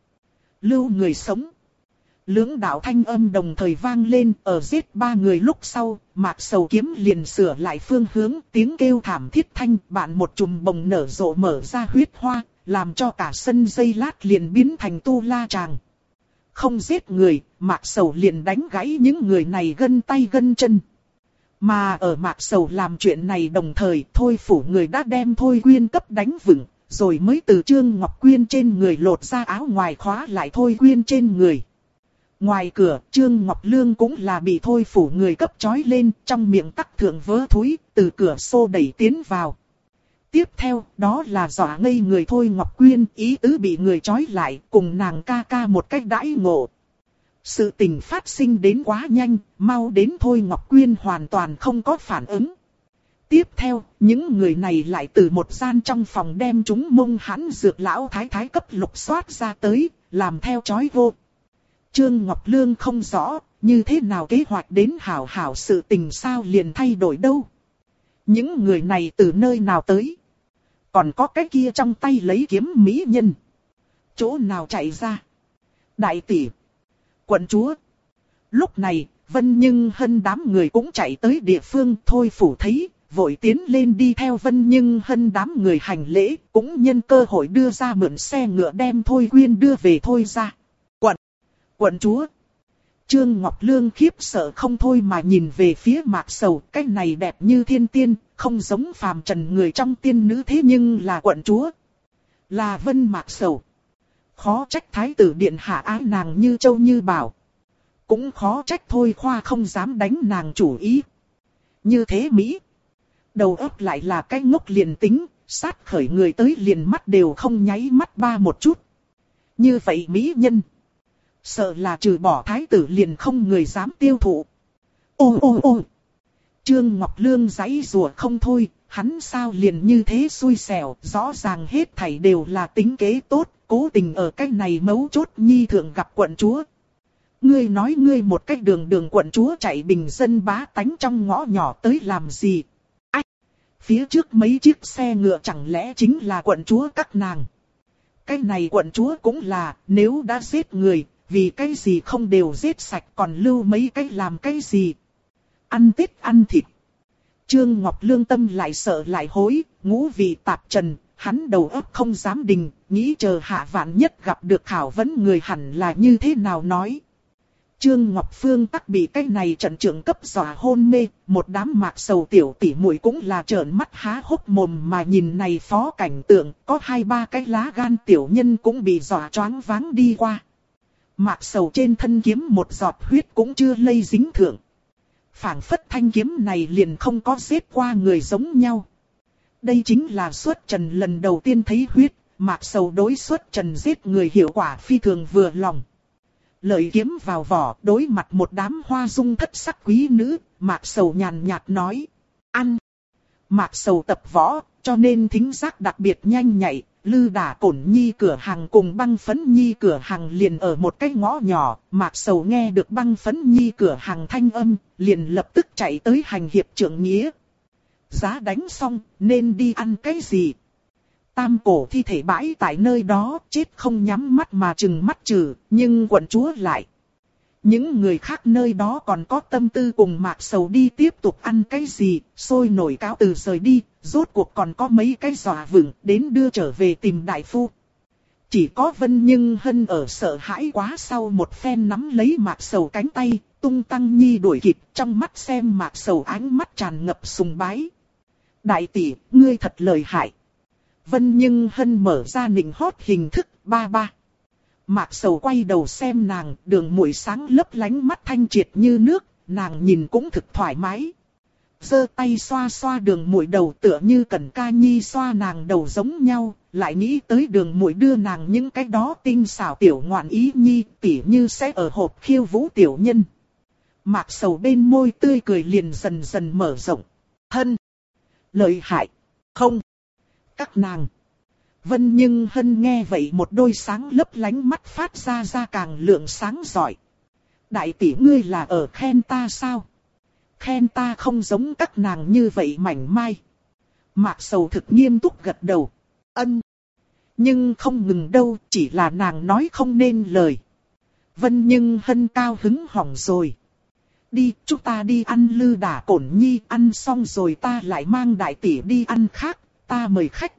người sống. Lưỡng đạo thanh âm đồng thời vang lên, ở giết ba người lúc sau, Mạc Sầu kiếm liền sửa lại phương hướng, tiếng kêu thảm thiết thanh, bạn một chùm bồng nở rộ mở ra huyết hoa, làm cho cả sân giây lát liền biến thành tu la tràng. Không giết người, Mạc Sầu liền đánh gãy những người này gân tay gân chân. Mà ở Mạc Sầu làm chuyện này đồng thời, Thôi phủ người đã đem Thôi Quyên cấp đánh vững, rồi mới từ Trương Ngọc Quyên trên người lột ra áo ngoài khóa lại Thôi Quyên trên người. Ngoài cửa, Trương Ngọc Lương cũng là bị Thôi phủ người cấp trói lên, trong miệng tắc thượng vớ thúi, từ cửa xô đẩy tiến vào. Tiếp theo, đó là dọa ngây người Thôi Ngọc Quyên, ý tứ bị người trói lại, cùng nàng ca ca một cách đãi ngộ. Sự tình phát sinh đến quá nhanh, mau đến Thôi Ngọc Quyên hoàn toàn không có phản ứng. Tiếp theo, những người này lại từ một gian trong phòng đem chúng mông hãn dược lão thái thái cấp lục soát ra tới, làm theo trói vô. Trương Ngọc Lương không rõ, như thế nào kế hoạch đến hảo hảo sự tình sao liền thay đổi đâu. Những người này từ nơi nào tới? Còn có cái kia trong tay lấy kiếm mỹ nhân. Chỗ nào chạy ra? Đại tỷ, quận chúa. Lúc này, Vân Nhưng Hân đám người cũng chạy tới địa phương. Thôi phủ thấy, vội tiến lên đi theo Vân Nhưng Hân đám người hành lễ, cũng nhân cơ hội đưa ra mượn xe ngựa đem Thôi Quyên đưa về Thôi ra. Quận chúa. Trương Ngọc Lương khiếp sợ không thôi mà nhìn về phía Mạc Sầu, cái này đẹp như thiên tiên, không giống phàm trần người trong tiên nữ thế nhưng là quận chúa. Là Vân Mạc Sầu. Khó trách thái tử điện hạ ái nàng như châu như bảo. Cũng khó trách Thôi Khoa không dám đánh nàng chủ ý. Như thế Mỹ. Đầu óc lại là cái ngốc liền tính, sát khởi người tới liền mắt đều không nháy mắt ba một chút. Như vậy Mỹ nhân. Sợ là trừ bỏ thái tử liền không người dám tiêu thụ. Ô. Trương Ngọc Lương giãy rùa không thôi, hắn sao liền như thế xui xẻo, rõ ràng hết thảy đều là tính kế tốt, cố tình ở cái này mấu chốt nhi thượng gặp quận chúa. Ngươi nói ngươi một cách đường quận chúa chạy bình dân bá tánh trong ngõ nhỏ tới làm gì? Ách! Phía trước mấy chiếc xe ngựa chẳng lẽ chính là quận chúa các nàng? Cái này quận chúa cũng là, nếu đã giết người, vì cái gì không đều giết sạch còn lưu mấy cái làm cái gì? Ăn Tết ăn thịt. Trương Ngọc Lương tâm lại sợ lại hối, ngũ vị tạp trần, hắn đầu óc không dám đình, nghĩ chờ hạ vạn nhất gặp được khảo vấn người hẳn là như thế nào nói. Trương Ngọc Phương tắc bị cái này trận trưởng cấp dọa hôn mê, một đám Mạc Sầu tiểu tỷ muội cũng là trợn mắt há hốc mồm mà nhìn này phó cảnh tượng, có 2-3 cái lá gan tiểu nhân cũng bị dọa choáng váng đi qua. Mạc Sầu trên thân kiếm một giọt huyết cũng chưa lây dính thượng. Phảng phất thanh kiếm này liền không có giết qua người giống nhau. Đây chính là xuất trần lần đầu tiên thấy huyết, Mạc Sầu đối xuất trần giết người hiệu quả phi thường vừa lòng. Lợi kiếm vào vỏ, đối mặt một đám hoa dung thất sắc quý nữ, Mạc Sầu nhàn nhạt nói. Ăn! Mạc Sầu tập võ, cho nên thính giác đặc biệt nhanh nhạy. Lư Đả Cổn Nhi cửa hàng cùng Băng Phấn Nhi cửa hàng liền ở một cái ngõ nhỏ, Mạc Sầu nghe được Băng Phấn Nhi cửa hàng thanh âm, liền lập tức chạy tới hành hiệp trượng nghĩa. Giá đánh xong, nên đi ăn cái gì? Tam cổ thi thể bãi tại nơi đó, chết không nhắm mắt mà trừng mắt trừ, nhưng quận chúa lại. Những người khác nơi đó còn có tâm tư cùng Mạc Sầu đi tiếp tục ăn cái gì, sôi nổi cáo từ rời đi, rốt cuộc còn có mấy cái dọa vừng đến đưa trở về tìm đại phu. Chỉ có Vân Nhưng Hân ở sợ hãi quá sau một phen nắm lấy Mạc Sầu cánh tay, tung tăng nhi đuổi kịp, trong mắt xem Mạc Sầu ánh mắt tràn ngập sùng bái. Đại tỷ, ngươi thật lợi hại. Vân Nhưng Hân mở ra nịnh hót hình thức, ba ba. Mạc Sầu quay đầu xem nàng, đường mũi sáng lấp lánh mắt thanh triệt như nước, nàng nhìn cũng thực thoải mái. Giơ tay xoa xoa đường mũi đầu tựa như Cẩn Ca Nhi xoa nàng đầu giống nhau, lại nghĩ tới đường mũi đưa nàng những cái đó tinh xảo tiểu ngoạn ý nhi, tỉ như sẽ ở hộp khiêu vũ tiểu nhân. Mạc Sầu bên môi tươi cười liền dần dần mở rộng. Hân! Lợi hại! Không! Các nàng! Vân Nhưng Hân nghe vậy một đôi sáng lấp lánh mắt phát ra càng lượng sáng giỏi. Đại tỷ ngươi là ở khen ta sao? Khen ta không giống các nàng như vậy mảnh mai. Mạc Sầu thực nghiêm túc gật đầu. Ân. Nhưng không ngừng đâu, chỉ là nàng nói không nên lời. Vân Nhưng Hân cao hứng hỏng rồi. Đi, chúng ta đi ăn Lư Đả Cổn Nhi, ăn xong rồi ta lại mang đại tỷ đi ăn khác, ta mời khách.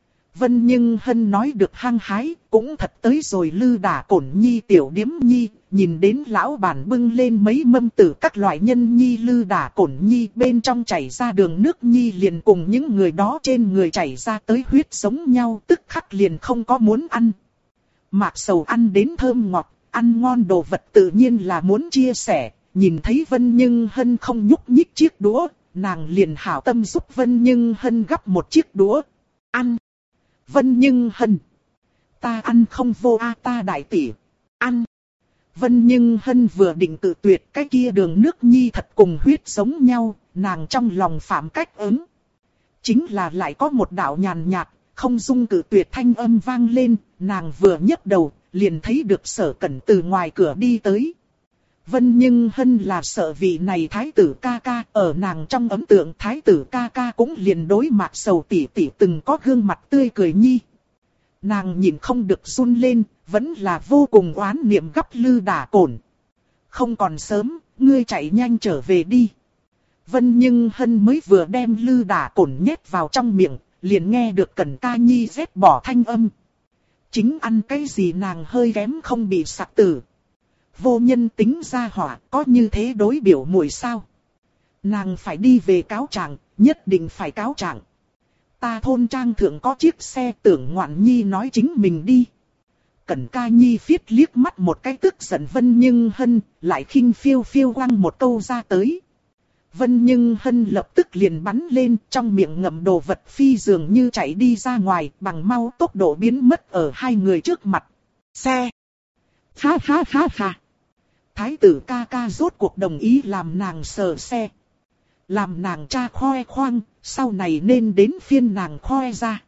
Vân Nhưng Hân nói được hăng hái, cũng thật tới rồi Lư Đả Cổn Nhi tiểu điếm nhi, nhìn đến lão bản bưng lên mấy mâm tử các loại nhân nhi Lư Đả Cổn Nhi bên trong chảy ra đường nước nhi liền cùng những người đó trên người chảy ra tới huyết giống nhau, tức khắc liền không có muốn ăn. Mạc Sầu ăn đến thơm ngọt, ăn ngon đồ vật tự nhiên là muốn chia sẻ, nhìn thấy Vân Nhưng Hân không nhúc nhích chiếc đũa, nàng liền hảo tâm giúp Vân Nhưng Hân gắp một chiếc đũa. Ăn! Vân Nhưng Hân. Ta ăn không vô a ta đại tỷ. Ăn. Vân Nhưng Hân vừa định tự tuyệt cái kia đường nước nhi thật cùng huyết giống nhau, nàng trong lòng phạm cách ứng. Chính là lại có một đạo nhàn nhạt, không dung cự tuyệt thanh âm vang lên, nàng vừa nhấc đầu, liền thấy được Sở Cẩn từ ngoài cửa đi tới. Vân Nhưng Hân là sợ vị này thái tử ca ca, ở nàng trong ấn tượng thái tử ca ca cũng liền đối Mạc Sầu tỷ tỷ từng có gương mặt tươi cười nhi. Nàng nhìn không được run lên, vẫn là vô cùng oán niệm gấp Lư Đả Cổn. Không còn sớm, ngươi chạy nhanh trở về đi. Vân Nhưng Hân mới vừa đem Lư Đả Cổn nhét vào trong miệng, liền nghe được Cẩn Ca Nhi rét bỏ thanh âm. Chính ăn cái gì nàng hơi kém không bị sặc tử. Vô nhân tính ra hỏa, có như thế đối biểu muội sao? Nàng phải đi về cáo trạng, nhất định phải cáo trạng. Ta thôn trang thượng có chiếc xe tưởng ngoạn nhi nói chính mình đi. Cẩn Ca Nhi phiết liếc mắt một cái tức giận Vân Nhưng Hân, lại khinh phiêu phiêu quăng một câu ra tới. Vân Nhưng Hân lập tức liền bắn lên, trong miệng ngậm đồ vật phi dường như chạy đi ra ngoài, bằng mau tốc độ biến mất ở hai người trước mặt. Xe! Ha ha ha ha! Thái tử ca ca rốt cuộc đồng ý làm nàng sờ xe. Làm nàng cha khoe khoang, sau này nên đến phiên nàng khoe ra.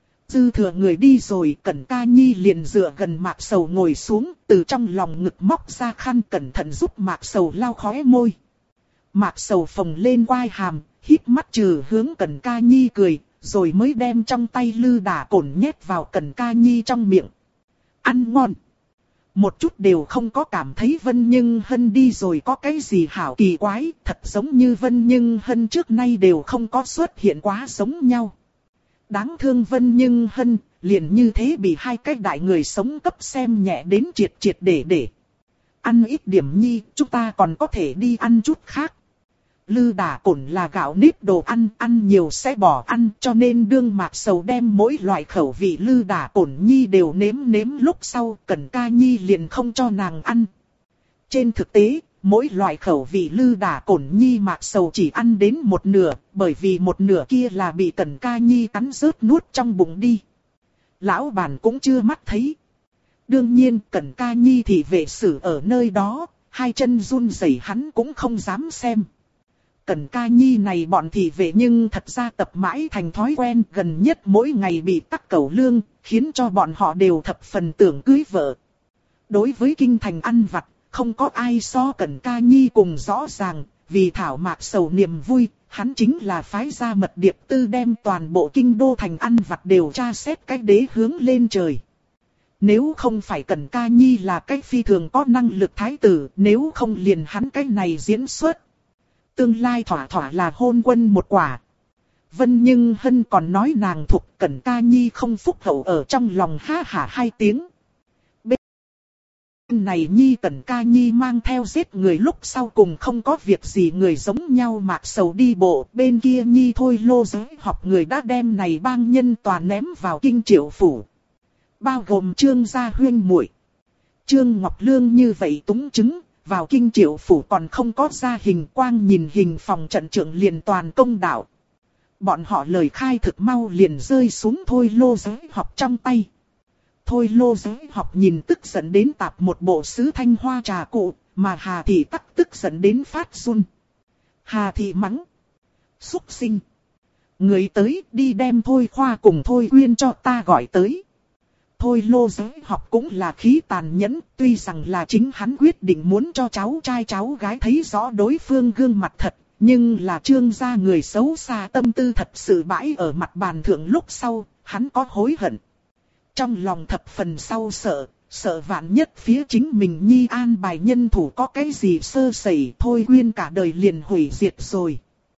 Dư thừa người đi rồi, Cẩn Ca Nhi liền dựa gần Mạc Sầu ngồi xuống, từ trong lòng ngực móc ra khăn cẩn thận giúp Mạc Sầu lau khóe môi. Mạc Sầu phồng lên quai hàm, híp mắt trừ hướng Cẩn Ca Nhi cười, rồi mới đem trong tay Lư Đả Cổn nhét vào Cẩn Ca Nhi trong miệng. Ăn ngon! Một chút đều không có cảm thấy Vân Nhưng Hân đi rồi có cái gì hảo kỳ quái, thật giống như Vân Nhưng Hân trước nay đều không có xuất hiện quá giống nhau. Đáng thương Vân Nhưng Hân, liền như thế bị hai cái đại người sống cấp xem nhẹ đến triệt triệt để. Ăn ít điểm nhi, chúng ta còn có thể đi ăn chút khác. Lư Đả Cổn là gạo nếp đồ ăn, ăn nhiều sẽ bỏ ăn, cho nên đương Mạc Sầu đem mỗi loại khẩu vị Lư Đả Cổn nhi đều nếm lúc sau, Cẩn Ca Nhi liền không cho nàng ăn. Trên thực tế, mỗi loại khẩu vị Lư Đả Cổn nhi Mạc Sầu chỉ ăn đến một nửa, bởi vì một nửa kia là bị Cẩn Ca Nhi cắn rớt nuốt trong bụng đi. Lão bản cũng chưa mắt thấy. Đương nhiên Cẩn Ca Nhi thì vệ sử ở nơi đó, hai chân run rẩy hắn cũng không dám xem. Cẩn Ca Nhi này bọn thị vệ nhưng thật ra tập mãi thành thói quen, gần nhất mỗi ngày bị tắc cẩu lương, khiến cho bọn họ đều thập phần tưởng cưới vợ. Đối với kinh thành ăn vặt, không có ai so Cẩn Ca Nhi cùng rõ ràng, vì thảo mạc sầu niềm vui, hắn chính là phái ra mật điệp tư đem toàn bộ kinh đô thành ăn vặt đều tra xét cách đế hướng lên trời. Nếu không phải Cẩn Ca Nhi là cách phi thường có năng lực thái tử, nếu không liền hắn cách này diễn xuất. Tương lai thỏa thỏa là hôn quân một quả. Vân Nhưng Hân còn nói nàng thuộc Cẩn Ca Nhi không phúc hậu ở trong lòng ha hả 2 tiếng. Bên này Nhi Cẩn Ca Nhi mang theo giết người lúc sau cùng không có việc gì người giống nhau mạc sầu đi bộ. Bên kia Nhi Thôi Lô giới học người đã đem này bang nhân toàn ném vào kinh Triệu phủ. Bao gồm Trương Gia Huyên muội, Trương Ngọc Lương như vậy túng chứng. Vào kinh Triệu phủ còn không có ra hình, quang nhìn hình phòng trận trưởng liền toàn công đạo. Bọn họ lời khai thực mau liền rơi xuống Thôi Lô giới học trong tay. Thôi Lô giới học nhìn tức giận đến tạp một bộ sứ thanh hoa trà cụ, mà Hà Thị tắc tức giận đến phát run. Hà Thị mắng: xúc sinh, người tới đi đem Thôi Khoa cùng Thôi Uyên cho ta gọi tới. Thôi Lô giới học cũng là khí tàn nhẫn, tuy rằng là chính hắn quyết định muốn cho cháu trai cháu gái thấy rõ đối phương gương mặt thật, nhưng là Trương gia người xấu xa tâm tư thật sự bãi ở mặt bàn thượng lúc sau, hắn có hối hận. Trong lòng thập phần sau sợ vạn nhất phía chính mình Nhi an bài nhân thủ có cái gì sơ sẩy, Thôi Uyên cả đời liền hủy diệt rồi.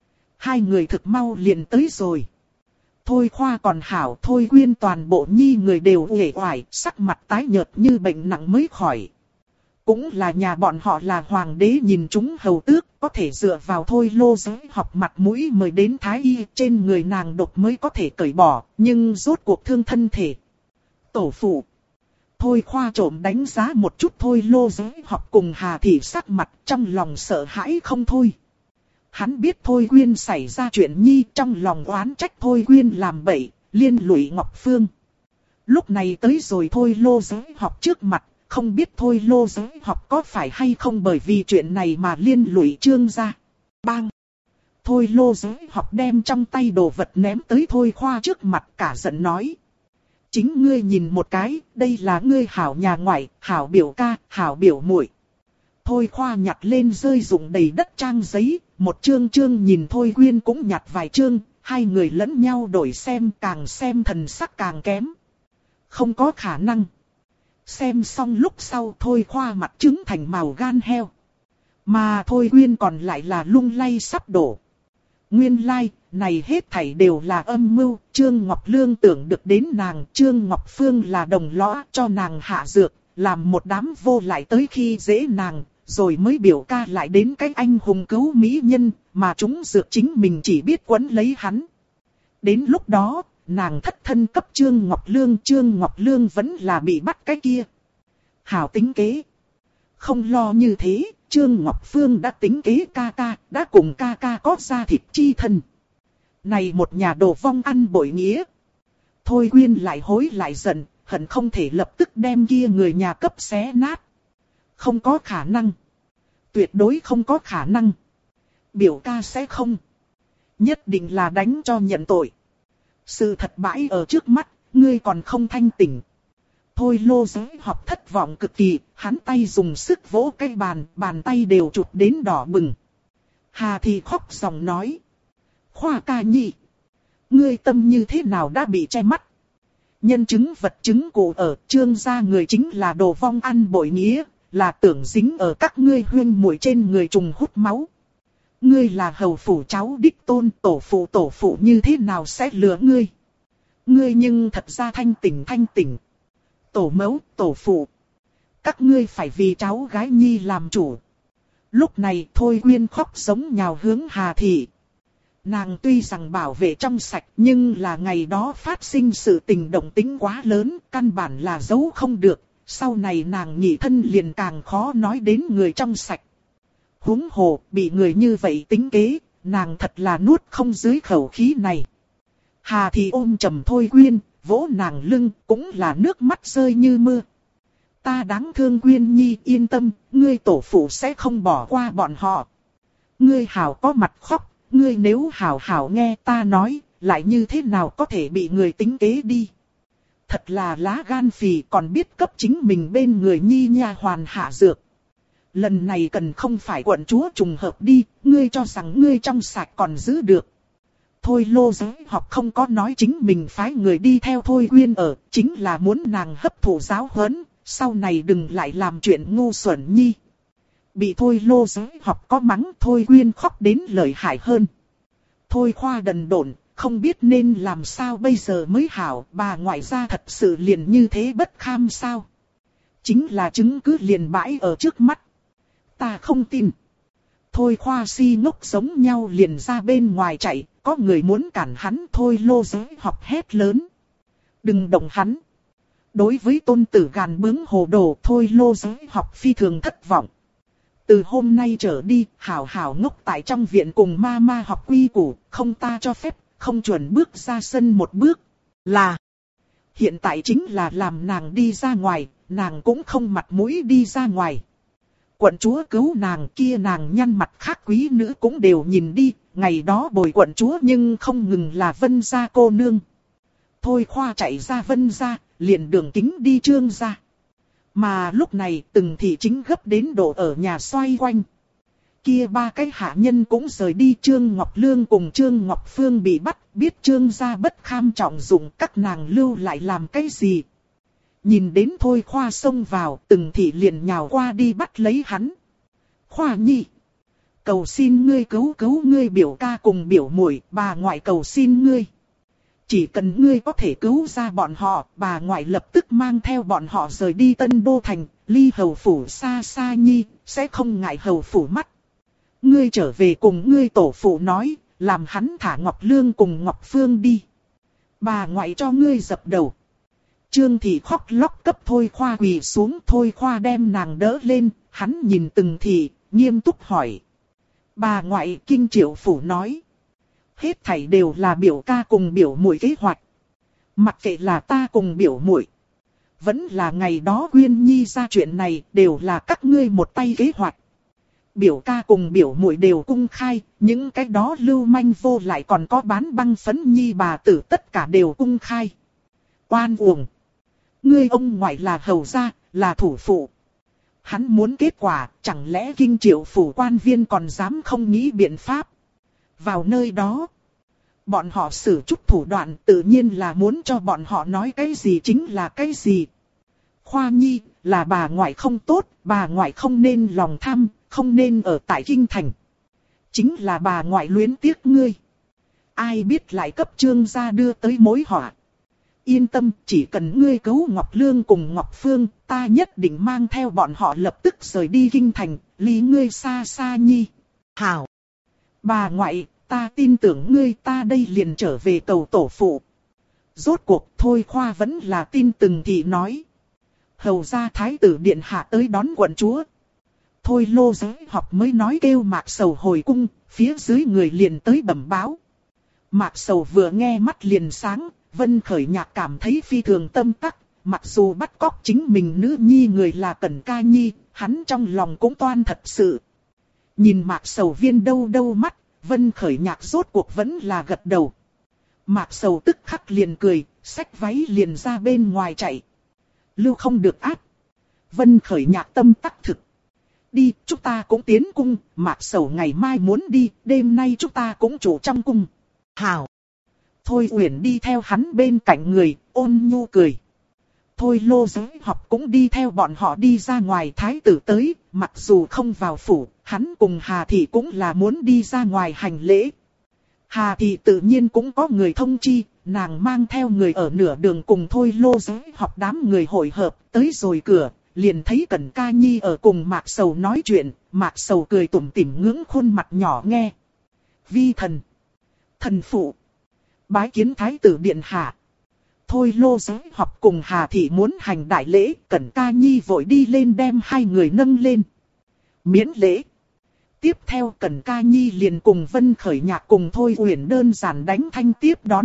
2 người thực mau liền tới rồi. Thôi Khoa còn hảo, Thôi Uyên toàn bộ Nhi người đều uể oải, sắc mặt tái nhợt như bệnh nặng mới khỏi. Cũng là nhà bọn họ là hoàng đế nhìn chúng hầu tước, có thể dựa vào Thôi Lô giới học mặt mũi mời đến thái y, trên người nàng độc mới có thể cởi bỏ, nhưng rốt cuộc thương thân thể. Tổ phụ. Thôi Khoa trộm đánh giá một chút Thôi Lô giới học cùng Hà Thị sắc mặt, trong lòng sợ hãi không thôi. Hắn biết Thôi Uyên xảy ra chuyện Nhi, trong lòng oán trách Thôi Uyên làm bậy, liên lụy Ngọc Phương. Lúc này tới rồi Thôi Lô giới học trước mặt, không biết Thôi Lô giới học có phải hay không bởi vì chuyện này mà liên lụy Trương gia. Bang! Thôi Lô giới học đem trong tay đồ vật ném tới Thôi Khoa trước mặt, cả giận nói: chính ngươi nhìn một cái, đây là ngươi hảo nhà ngoại, hảo biểu ca, hảo biểu muội. Thôi Khoa nhặt lên rơi rụng đầy đất trang giấy, một chương nhìn Thôi Uyên cũng nhặt vài chương, 2 người lẫn nhau đổi xem, càng xem thần sắc càng kém. Không có khả năng. Xem xong lúc sau Thôi Khoa mặt trứng thành màu gan heo. Mà Thôi Uyên còn lại là lung lay sắp đổ. Nguyên lai, này hết thảy đều là âm mưu, Trương Ngọc Lương tưởng được đến nàng, Trương Ngọc Phương là đồng lõa cho nàng hạ dược, làm một đám vô lại tới khi dễ nàng, rồi mới biểu ca lại đến cái anh hùng cứu mỹ nhân, mà chúng dược chính mình chỉ biết quấn lấy hắn. Đến lúc đó, nàng thất thân cấp Trương Ngọc Lương vẫn là bị bắt cái kia. Hảo tính kế. Không lo như thế, Trương Ngọc Phương đã tính kế ca ca, đã cùng ca ca có ra thịt chi thân. Này một nhà đồ vong ăn bội nghĩa. Thôi Uyên lại hối lại giận, hận không thể lập tức đem kia người nhà cấp xé nát. Không có khả năng. Tuyệt đối không có khả năng. Biểu ca sẽ không. Nhất định là đánh cho nhận tội. Sự thật bãi ở trước mắt, ngươi còn không thanh tỉnh. Thôi Lô giới học thất vọng cực kỳ, hắn tay dùng sức vỗ cái bàn, bàn tay đều chụp đến đỏ bừng. Hà Thị khóc dòng nói: Khoa ca nhi, ngươi tâm như thế nào đã bị che mắt. Nhân chứng vật chứng cụ ở Trương gia người chính là đồ vong ăn bội nghĩa, là tưởng dính ở các ngươi huyên muội trên người trùng hút máu. Ngươi là hầu phủ cháu đích tôn, tổ phụ như thế nào sẽ lừa ngươi. Ngươi nhưng thật ra thanh tỉnh. Tổ mẫu, tổ phụ, các ngươi phải vì cháu gái Nhi làm chủ. Lúc này Thôi Uyên khóc giống nhào hướng Hà Thị. Nàng tuy rằng bảo vệ trong sạch, nhưng là ngày đó phát sinh sự tình động tính quá lớn, căn bản là giấu không được. Sau này nàng nhị thân liền càng khó nói đến người trong sạch. Huống hồ, bị người như vậy tính kế, nàng thật là nuốt không dưới khẩu khí này. Hà Thị ôm trầm Thôi Uyên, vỗ nàng lưng, cũng là nước mắt rơi như mưa. Ta đáng thương Uyên Nhi, yên tâm, ngươi tổ phụ sẽ không bỏ qua bọn họ. ngươi hảo có mặt khóc, ngươi nếu hảo hảo nghe ta nói, lại như thế nào có thể bị người tính kế đi. Thật là lá gan phì còn biết cấp chính mình bên người nhi nha hoàn hạ dược. Lần này cần không phải quận chúa trùng hợp đi, ngươi cho rằng ngươi trong sạch còn giữ được. Thôi Lô Giới Học không có nói chính mình phái người đi theo Thôi Quyên ở, chính là muốn nàng hấp thụ giáo huấn, sau này đừng lại làm chuyện ngu xuẩn nhi. Bị Thôi Lô Giới Học có mắng, Thôi Quyên khóc đến lợi hại hơn. Thôi Khoa đần độn, không biết nên làm sao bây giờ mới hảo, bà ngoại gia thật sự liền như thế bất kham sao. Chính là chứng cứ liền bãi ở trước mắt. Ta không tin. Thôi Khoa si ngốc giống nhau liền ra bên ngoài chạy, có người muốn cản hắn. Thôi Lô Giới Học hét lớn. Đừng động hắn. Đối với tôn tử gàn bướng hồ đồ, Thôi Lô Giới Học phi thường thất vọng. Từ hôm nay trở đi, hảo hảo ngốc tại trong viện cùng ma ma học quy củ, không ta cho phép, không chuẩn bước ra sân một bước. Là, hiện tại chính là làm nàng đi ra ngoài, nàng cũng không mặt mũi đi ra ngoài. Quận chúa cứu nàng kia, nàng nhăn mặt khác quý nữ cũng đều nhìn đi, ngày đó bồi quận chúa nhưng không ngừng là Vân gia cô nương. Thôi Khoa chạy ra Vân gia, liền đường kính đi Trương gia. Mà lúc này từng thị chính gấp đến độ ở nhà xoay quanh. Kia ba cái hạ nhân cũng rời đi, Trương Ngọc Lương cùng Trương Ngọc Phương bị bắt, biết Trương gia bất kham trọng dụng, các nàng lưu lại làm cái gì. Nhìn đến Thôi Khoa xông vào, từng thị liền nhào qua đi bắt lấy hắn. Khoa nhi, cầu xin ngươi cứu ngươi biểu ca cùng biểu muội, bà ngoại cầu xin ngươi. Chỉ cần ngươi có thể cứu ra bọn họ, bà ngoại lập tức mang theo bọn họ rời đi Tân Đô Thành, ly hầu phủ xa xa nhi, sẽ không ngại hầu phủ mắt. Ngươi trở về cùng ngươi tổ phụ nói, làm hắn thả Ngọc Lương cùng Ngọc Phương đi. Bà ngoại cho ngươi dập đầu. Trương thị khóc lóc cấp Thôi Khoa quỳ xuống, Thôi Khoa đem nàng đỡ lên, hắn nhìn từng thị, nghiêm túc hỏi. Bà ngoại, Kinh Triệu phủ nói. Hết thảy đều là biểu ca cùng biểu muội kế hoạch. Mặc kệ là ta cùng biểu muội, vẫn là ngày đó Quyên Nhi ra chuyện này, đều là các ngươi một tay kế hoạch. Biểu ca cùng biểu muội đều cung khai, những cái đó lưu manh vô lại còn có bán băng phấn nhi bà tử tất cả đều cung khai. Oan uổng. Ngươi ông ngoại là hầu gia, là thủ phụ. Hắn muốn kết quả, chẳng lẽ Kinh Triệu phủ quan viên còn dám không nghĩ biện pháp. Vào nơi đó, bọn họ sử chút thủ đoạn, tự nhiên là muốn cho bọn họ nói cái gì chính là cái gì. Khoa nhi, là bà ngoại không tốt, bà ngoại không nên lòng tham, không nên ở tại Kinh Thành. Chính là bà ngoại luyến tiếc ngươi. Ai biết lại cấp Trương gia đưa tới mối họa. Yên tâm, chỉ cần ngươi cứu Ngọc Lương cùng Ngọc Phương, ta nhất định mang theo bọn họ lập tức rời đi Kinh Thành, ly ngươi xa xa nhi. Hảo! Bà ngoại, ta tin tưởng ngươi, ta đây liền trở về cầu tổ phụ. Rốt cuộc Thôi Khoa vẫn là tin từng thị nói. Hầu ra thái tử điện hạ tới đón quận chúa. Thôi Lô Giới Học mới nói kêu Mạc Sầu hồi cung, phía dưới người liền tới bẩm báo. Mạc Sầu vừa nghe mắt liền sáng, Vân Khởi Nhạc cảm thấy phi thường tâm tắc, mặc dù bắt cóc chính mình nữ nhi người là Cẩn Ca Nhi, hắn trong lòng cũng toan thật sự. Nhìn Mạc Sầu viên đâu đâu mắt, Vân Khởi Nhạc rốt cuộc vẫn là gật đầu. Mạc Sầu tức khắc liền cười, xách váy liền ra bên ngoài chạy. Lưu không được áp. Vân Khởi Nhạc tâm tắc thực. Đi, chúng ta cũng tiến cung, Mạc Sầu ngày mai muốn đi, đêm nay chúng ta cũng trụ trong cung. Hảo. Thôi Uyển đi theo hắn bên cạnh người, ôn nhu cười. Thôi Lô Giới Học cũng đi theo bọn họ đi ra ngoài, thái tử tới, mặc dù không vào phủ, hắn cùng Hà Thị cũng là muốn đi ra ngoài hành lễ. Hà Thị tự nhiên cũng có người thông chi, nàng mang theo người ở nửa đường cùng Thôi Lô Giới Học đám người hội hợp, tới rồi cửa, liền thấy Cẩn Ca Nhi ở cùng Mạc Sầu nói chuyện, Mạc Sầu cười tủm tỉm ngưỡng khuôn mặt nhỏ nghe. Vi thần, thần phụ, bái kiến thái tử điện hạ. Thôi Lô Giới Học cùng Hà Thị muốn hành đại lễ, Cẩn Ca Nhi vội đi lên đem hai người nâng lên. Miễn lễ. Tiếp theo Cẩn Ca Nhi liền cùng Vân Khởi Nhạc cùng Thôi Uyển đơn giản đánh thanh tiếp đón.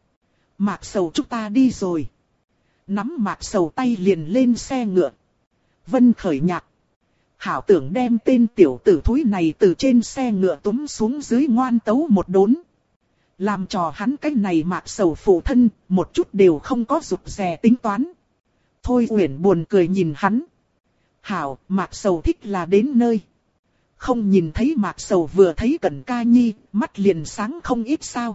Mạc Sầu chúng ta đi rồi. Nắm Mạc Sầu tay liền lên xe ngựa. Vân Khởi Nhạc, hảo tưởng đem tên tiểu tử thúi này từ trên xe ngựa túm xuống dưới ngoan tấu một đốn. Làm trò hắn cái này Mạc Sầu phụ thân, một chút đều không có rụt rè tính toán. Thôi Uyển buồn cười nhìn hắn. Hảo, Mạc Sầu thích là đến nơi. Không nhìn thấy Mạc Sầu vừa thấy Cẩn Ca Nhi, mắt liền sáng không ít sao.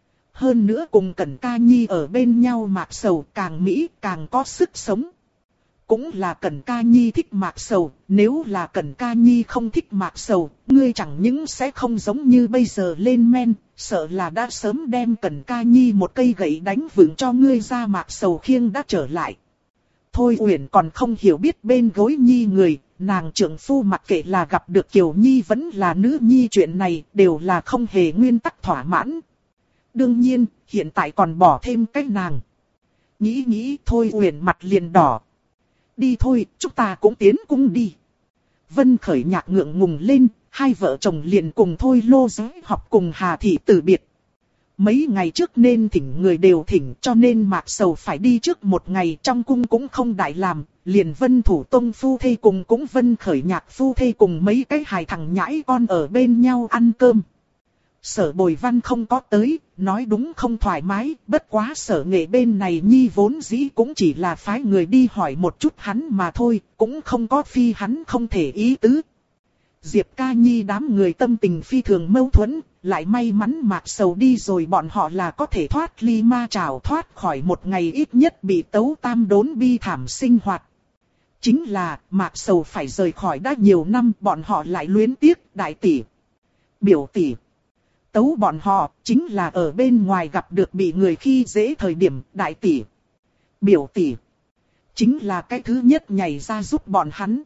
Hơn nữa cùng Cẩn Ca Nhi ở bên nhau Mạc Sầu càng mỹ càng có sức sống. Cũng là Cẩn Ca Nhi thích Mạc Sầu, nếu là Cẩn Ca Nhi không thích Mạc Sầu, ngươi chẳng những sẽ không giống như bây giờ lên men, sợ là đã sớm đem Cẩn Ca Nhi một cây gậy đánh vững cho ngươi ra. Mạc Sầu khiêng đã trở lại. Thôi Uyển còn không hiểu biết bên gối Nhi người, nàng trưởng phu mặc kệ là gặp được Kiều Nhi vẫn là nữ Nhi, chuyện này đều là không hề nguyên tắc thỏa mãn. Đương nhiên, hiện tại còn bỏ thêm cái nàng. Nghĩ Thôi Uyển mặt liền đỏ. Đi thôi, chúng ta cũng tiến cung đi. Vân Khởi Nhạc ngượng ngùng lên, hai vợ chồng liền cùng Thôi Lô Giới học cùng Hà Thị từ biệt. Mấy ngày trước nên thỉnh người đều thỉnh, cho nên Mạc Sầu phải đi trước một ngày, trong cung cũng không đại làm, liền Vân Thủ Tông phu thê cùng cũng Vân Khởi Nhạc phu thê cùng mấy cái hài thằng nhãi con ở bên nhau ăn cơm. Sở Bồi Văn không có tới, nói đúng không thoải mái, bất quá Sở Nghệ bên này Nhi vốn dĩ cũng chỉ là phái người đi hỏi một chút hắn mà thôi, cũng không có phi hắn không thể ý tứ. Diệp Ca Nhi đám người tâm tình phi thường mâu thuẫn, lại may mắn Mạc Sầu đi rồi bọn họ là có thể thoát ly ma trảo, thoát khỏi một ngày ít nhất bị tấu tam đốn bi thảm sinh hoạt. Chính là Mạc Sầu phải rời khỏi đã nhiều năm, bọn họ lại luyến tiếc. Đại tỷ, biểu tỷ, tấu bọn họ chính là ở bên ngoài gặp được bị người khi dễ thời điểm. Đại tỷ, biểu tỷ, chính là cái thứ nhất nhảy ra giúp bọn hắn.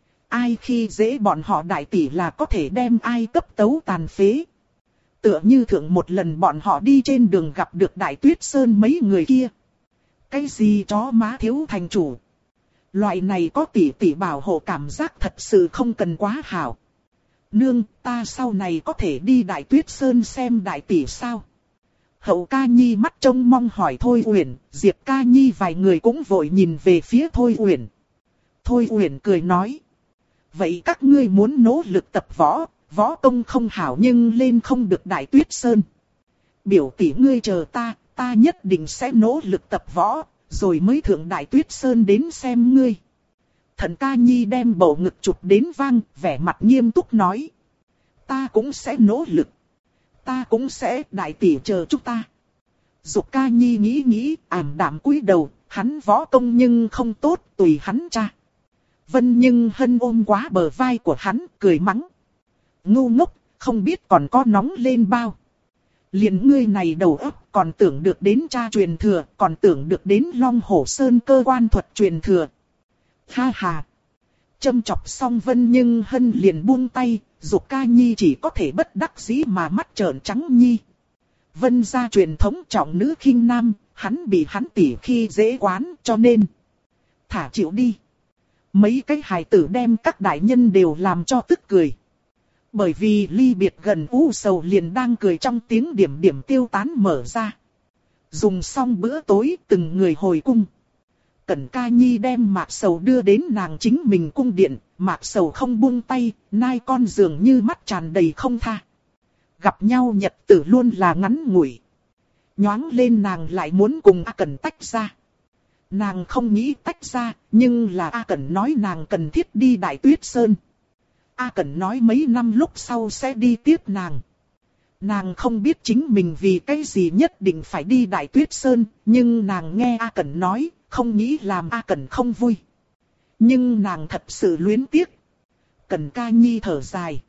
Ai khi dễ bọn họ đại tỷ là có thể đem ai cấp tấu tàn phế. Tựa như thượng một lần bọn họ đi trên đường gặp được Đại Tuyết Sơn mấy người kia. Cái gì chó má thiếu thành chủ. Loại này có tỷ tỷ bảo hộ cảm giác thật sự không cần quá hảo. Nương, ta sau này có thể đi Đại Tuyết Sơn xem đại tỷ sao? Hậu Ca Nhi mắt trông mong hỏi Thôi Uyển, Diệp Ca Nhi vài người cũng vội nhìn về phía Thôi Uyển. Thôi Uyển cười nói. Vậy các ngươi muốn nỗ lực tập võ, võ công không hảo nhưng lên không được Đại Tuyết Sơn. Biểu tỷ ngươi chờ ta nhất định sẽ nỗ lực tập võ, rồi mới thượng Đại Tuyết Sơn đến xem ngươi. Thần Ca Nhi đem bầu ngực chụp đến vang, vẻ mặt nghiêm túc nói. Ta cũng sẽ nỗ lực. Ta cũng sẽ, đại tỷ chờ chúng ta. Dục Ca Nhi nghĩ, ảm đạm cúi đầu, hắn võ công nhưng không tốt, tùy hắn cha. Vân Nhưng Hân ôm quá bờ vai của hắn, cười mắng. Ngu ngốc, không biết còn có nóng lên bao. Liền ngươi này đầu óc còn tưởng được đến cha truyền thừa, còn tưởng được đến Long Hổ Sơn cơ quan thuật truyền thừa. Ha ha. Châm chọc xong Vân Nhưng Hân liền buông tay, Dục Ca Nhi chỉ có thể bất đắc dĩ mà mắt trợn trắng nhi. Vân gia truyền thống trọng nữ khinh nam, hắn bị hắn tỉ khi dễ quán cho nên thả chịu đi. Mấy cái hài tử đem các đại nhân đều làm cho tức cười. Bởi vì ly biệt gần u sầu liền đang cười trong tiếng điểm điểm tiêu tán mở ra. Dùng xong bữa tối từng người hồi cung. Cẩn Ca Nhi đem Mạc Sầu đưa đến nàng chính mình cung điện. Mạc Sầu không buông tay, nai con dường như mắt tràn đầy không tha. Gặp nhau nhật tử luôn là ngắn ngủi. Nhoáng lên nàng lại muốn cùng A Cẩn tách ra. Nàng không nghĩ tách ra, nhưng là A Cẩn nói nàng cần thiết đi Đại Tuyết Sơn. A Cẩn nói mấy năm lúc sau sẽ đi tiếp nàng. Nàng không biết chính mình vì cái gì nhất định phải đi Đại Tuyết Sơn, nhưng nàng nghe A Cẩn nói, không nghĩ làm A Cẩn không vui. Nhưng nàng thật sự luyến tiếc. Cẩn Ca Nhi thở dài.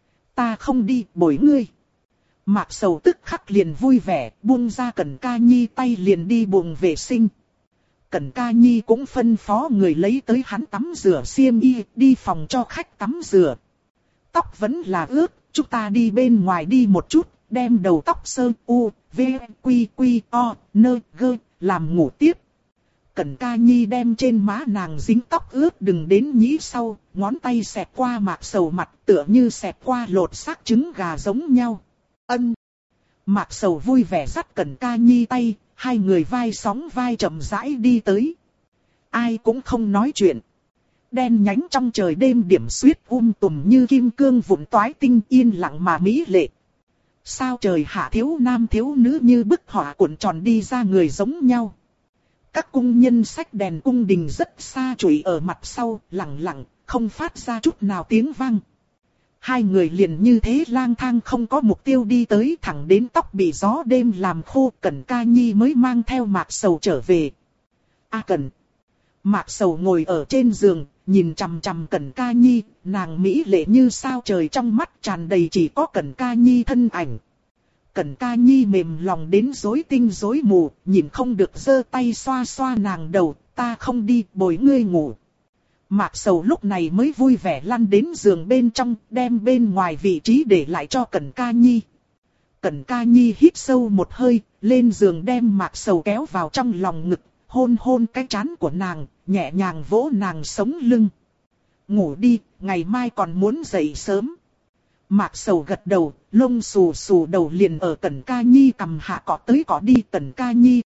Ta không đi, bồi ngươi. Mạc Sầu tức khắc liền vui vẻ, buông ra Cẩn Ca Nhi tay liền đi buồng vệ sinh. Cẩn Ca Nhi cũng phân phó người lấy tới hắn tắm rửa xiêm y, đi phòng cho khách tắm rửa. Tóc vẫn là ướt, chúng ta đi bên ngoài đi một chút, đem đầu tóc sơn u, v, quy quy, o, nơ, gơ, làm ngủ tiếp. Cẩn Ca Nhi đem trên má nàng dính tóc ướt đừng đến nhĩ sau, ngón tay xẹt qua Mạc Sầu mặt tựa như xẹt qua lột xác trứng gà giống nhau. Ân. Mạc Sầu vui vẻ dắt Cẩn Ca Nhi tay, hai người vai sóng vai chậm rãi đi tới. Ai cũng không nói chuyện. đen nhánh trong trời đêm điểm xuyết tùm như kim cương vụn toái tinh yên lặng mà mỹ lệ. Sao trời hạ thiếu nam thiếu nữ như bức họa cuộn tròn đi ra người giống nhau. Các cung nhân xách đèn cung đình rất xa trụi ở mặt sau, lặng lặng, không phát ra chút nào tiếng vang. Hai người liền như thế lang thang không có mục tiêu đi tới thẳng đến tóc bị gió đêm làm khô, Cẩn Ca Nhi mới mang theo Mạc Sầu trở về. Cẩn. Mạc Sầu ngồi ở trên giường, nhìn chằm chằm Cẩn Ca Nhi, nàng mỹ lệ như sao trời trong mắt tràn đầy chỉ có Cẩn Ca Nhi thân ảnh. Cẩn Ca Nhi mềm lòng đến rối tinh rối mù, nhìn không được giơ tay xoa xoa nàng đầu, ta không đi, bồi ngươi ngủ. Mạc Sầu lúc này mới vui vẻ lăn đến giường bên trong, đem bên ngoài vị trí để lại cho Cẩn Ca Nhi. Cẩn Ca Nhi hít sâu một hơi, lên giường đem Mạc Sầu kéo vào trong lòng ngực, hôn hôn cái trán của nàng, nhẹ nhàng vỗ nàng sống lưng. Ngủ đi, ngày mai còn muốn dậy sớm. Mạc Sầu gật đầu, lông xù xù đầu liền ở Cẩn Ca Nhi cằm hạ cọ tới cọ đi. Cẩn Ca Nhi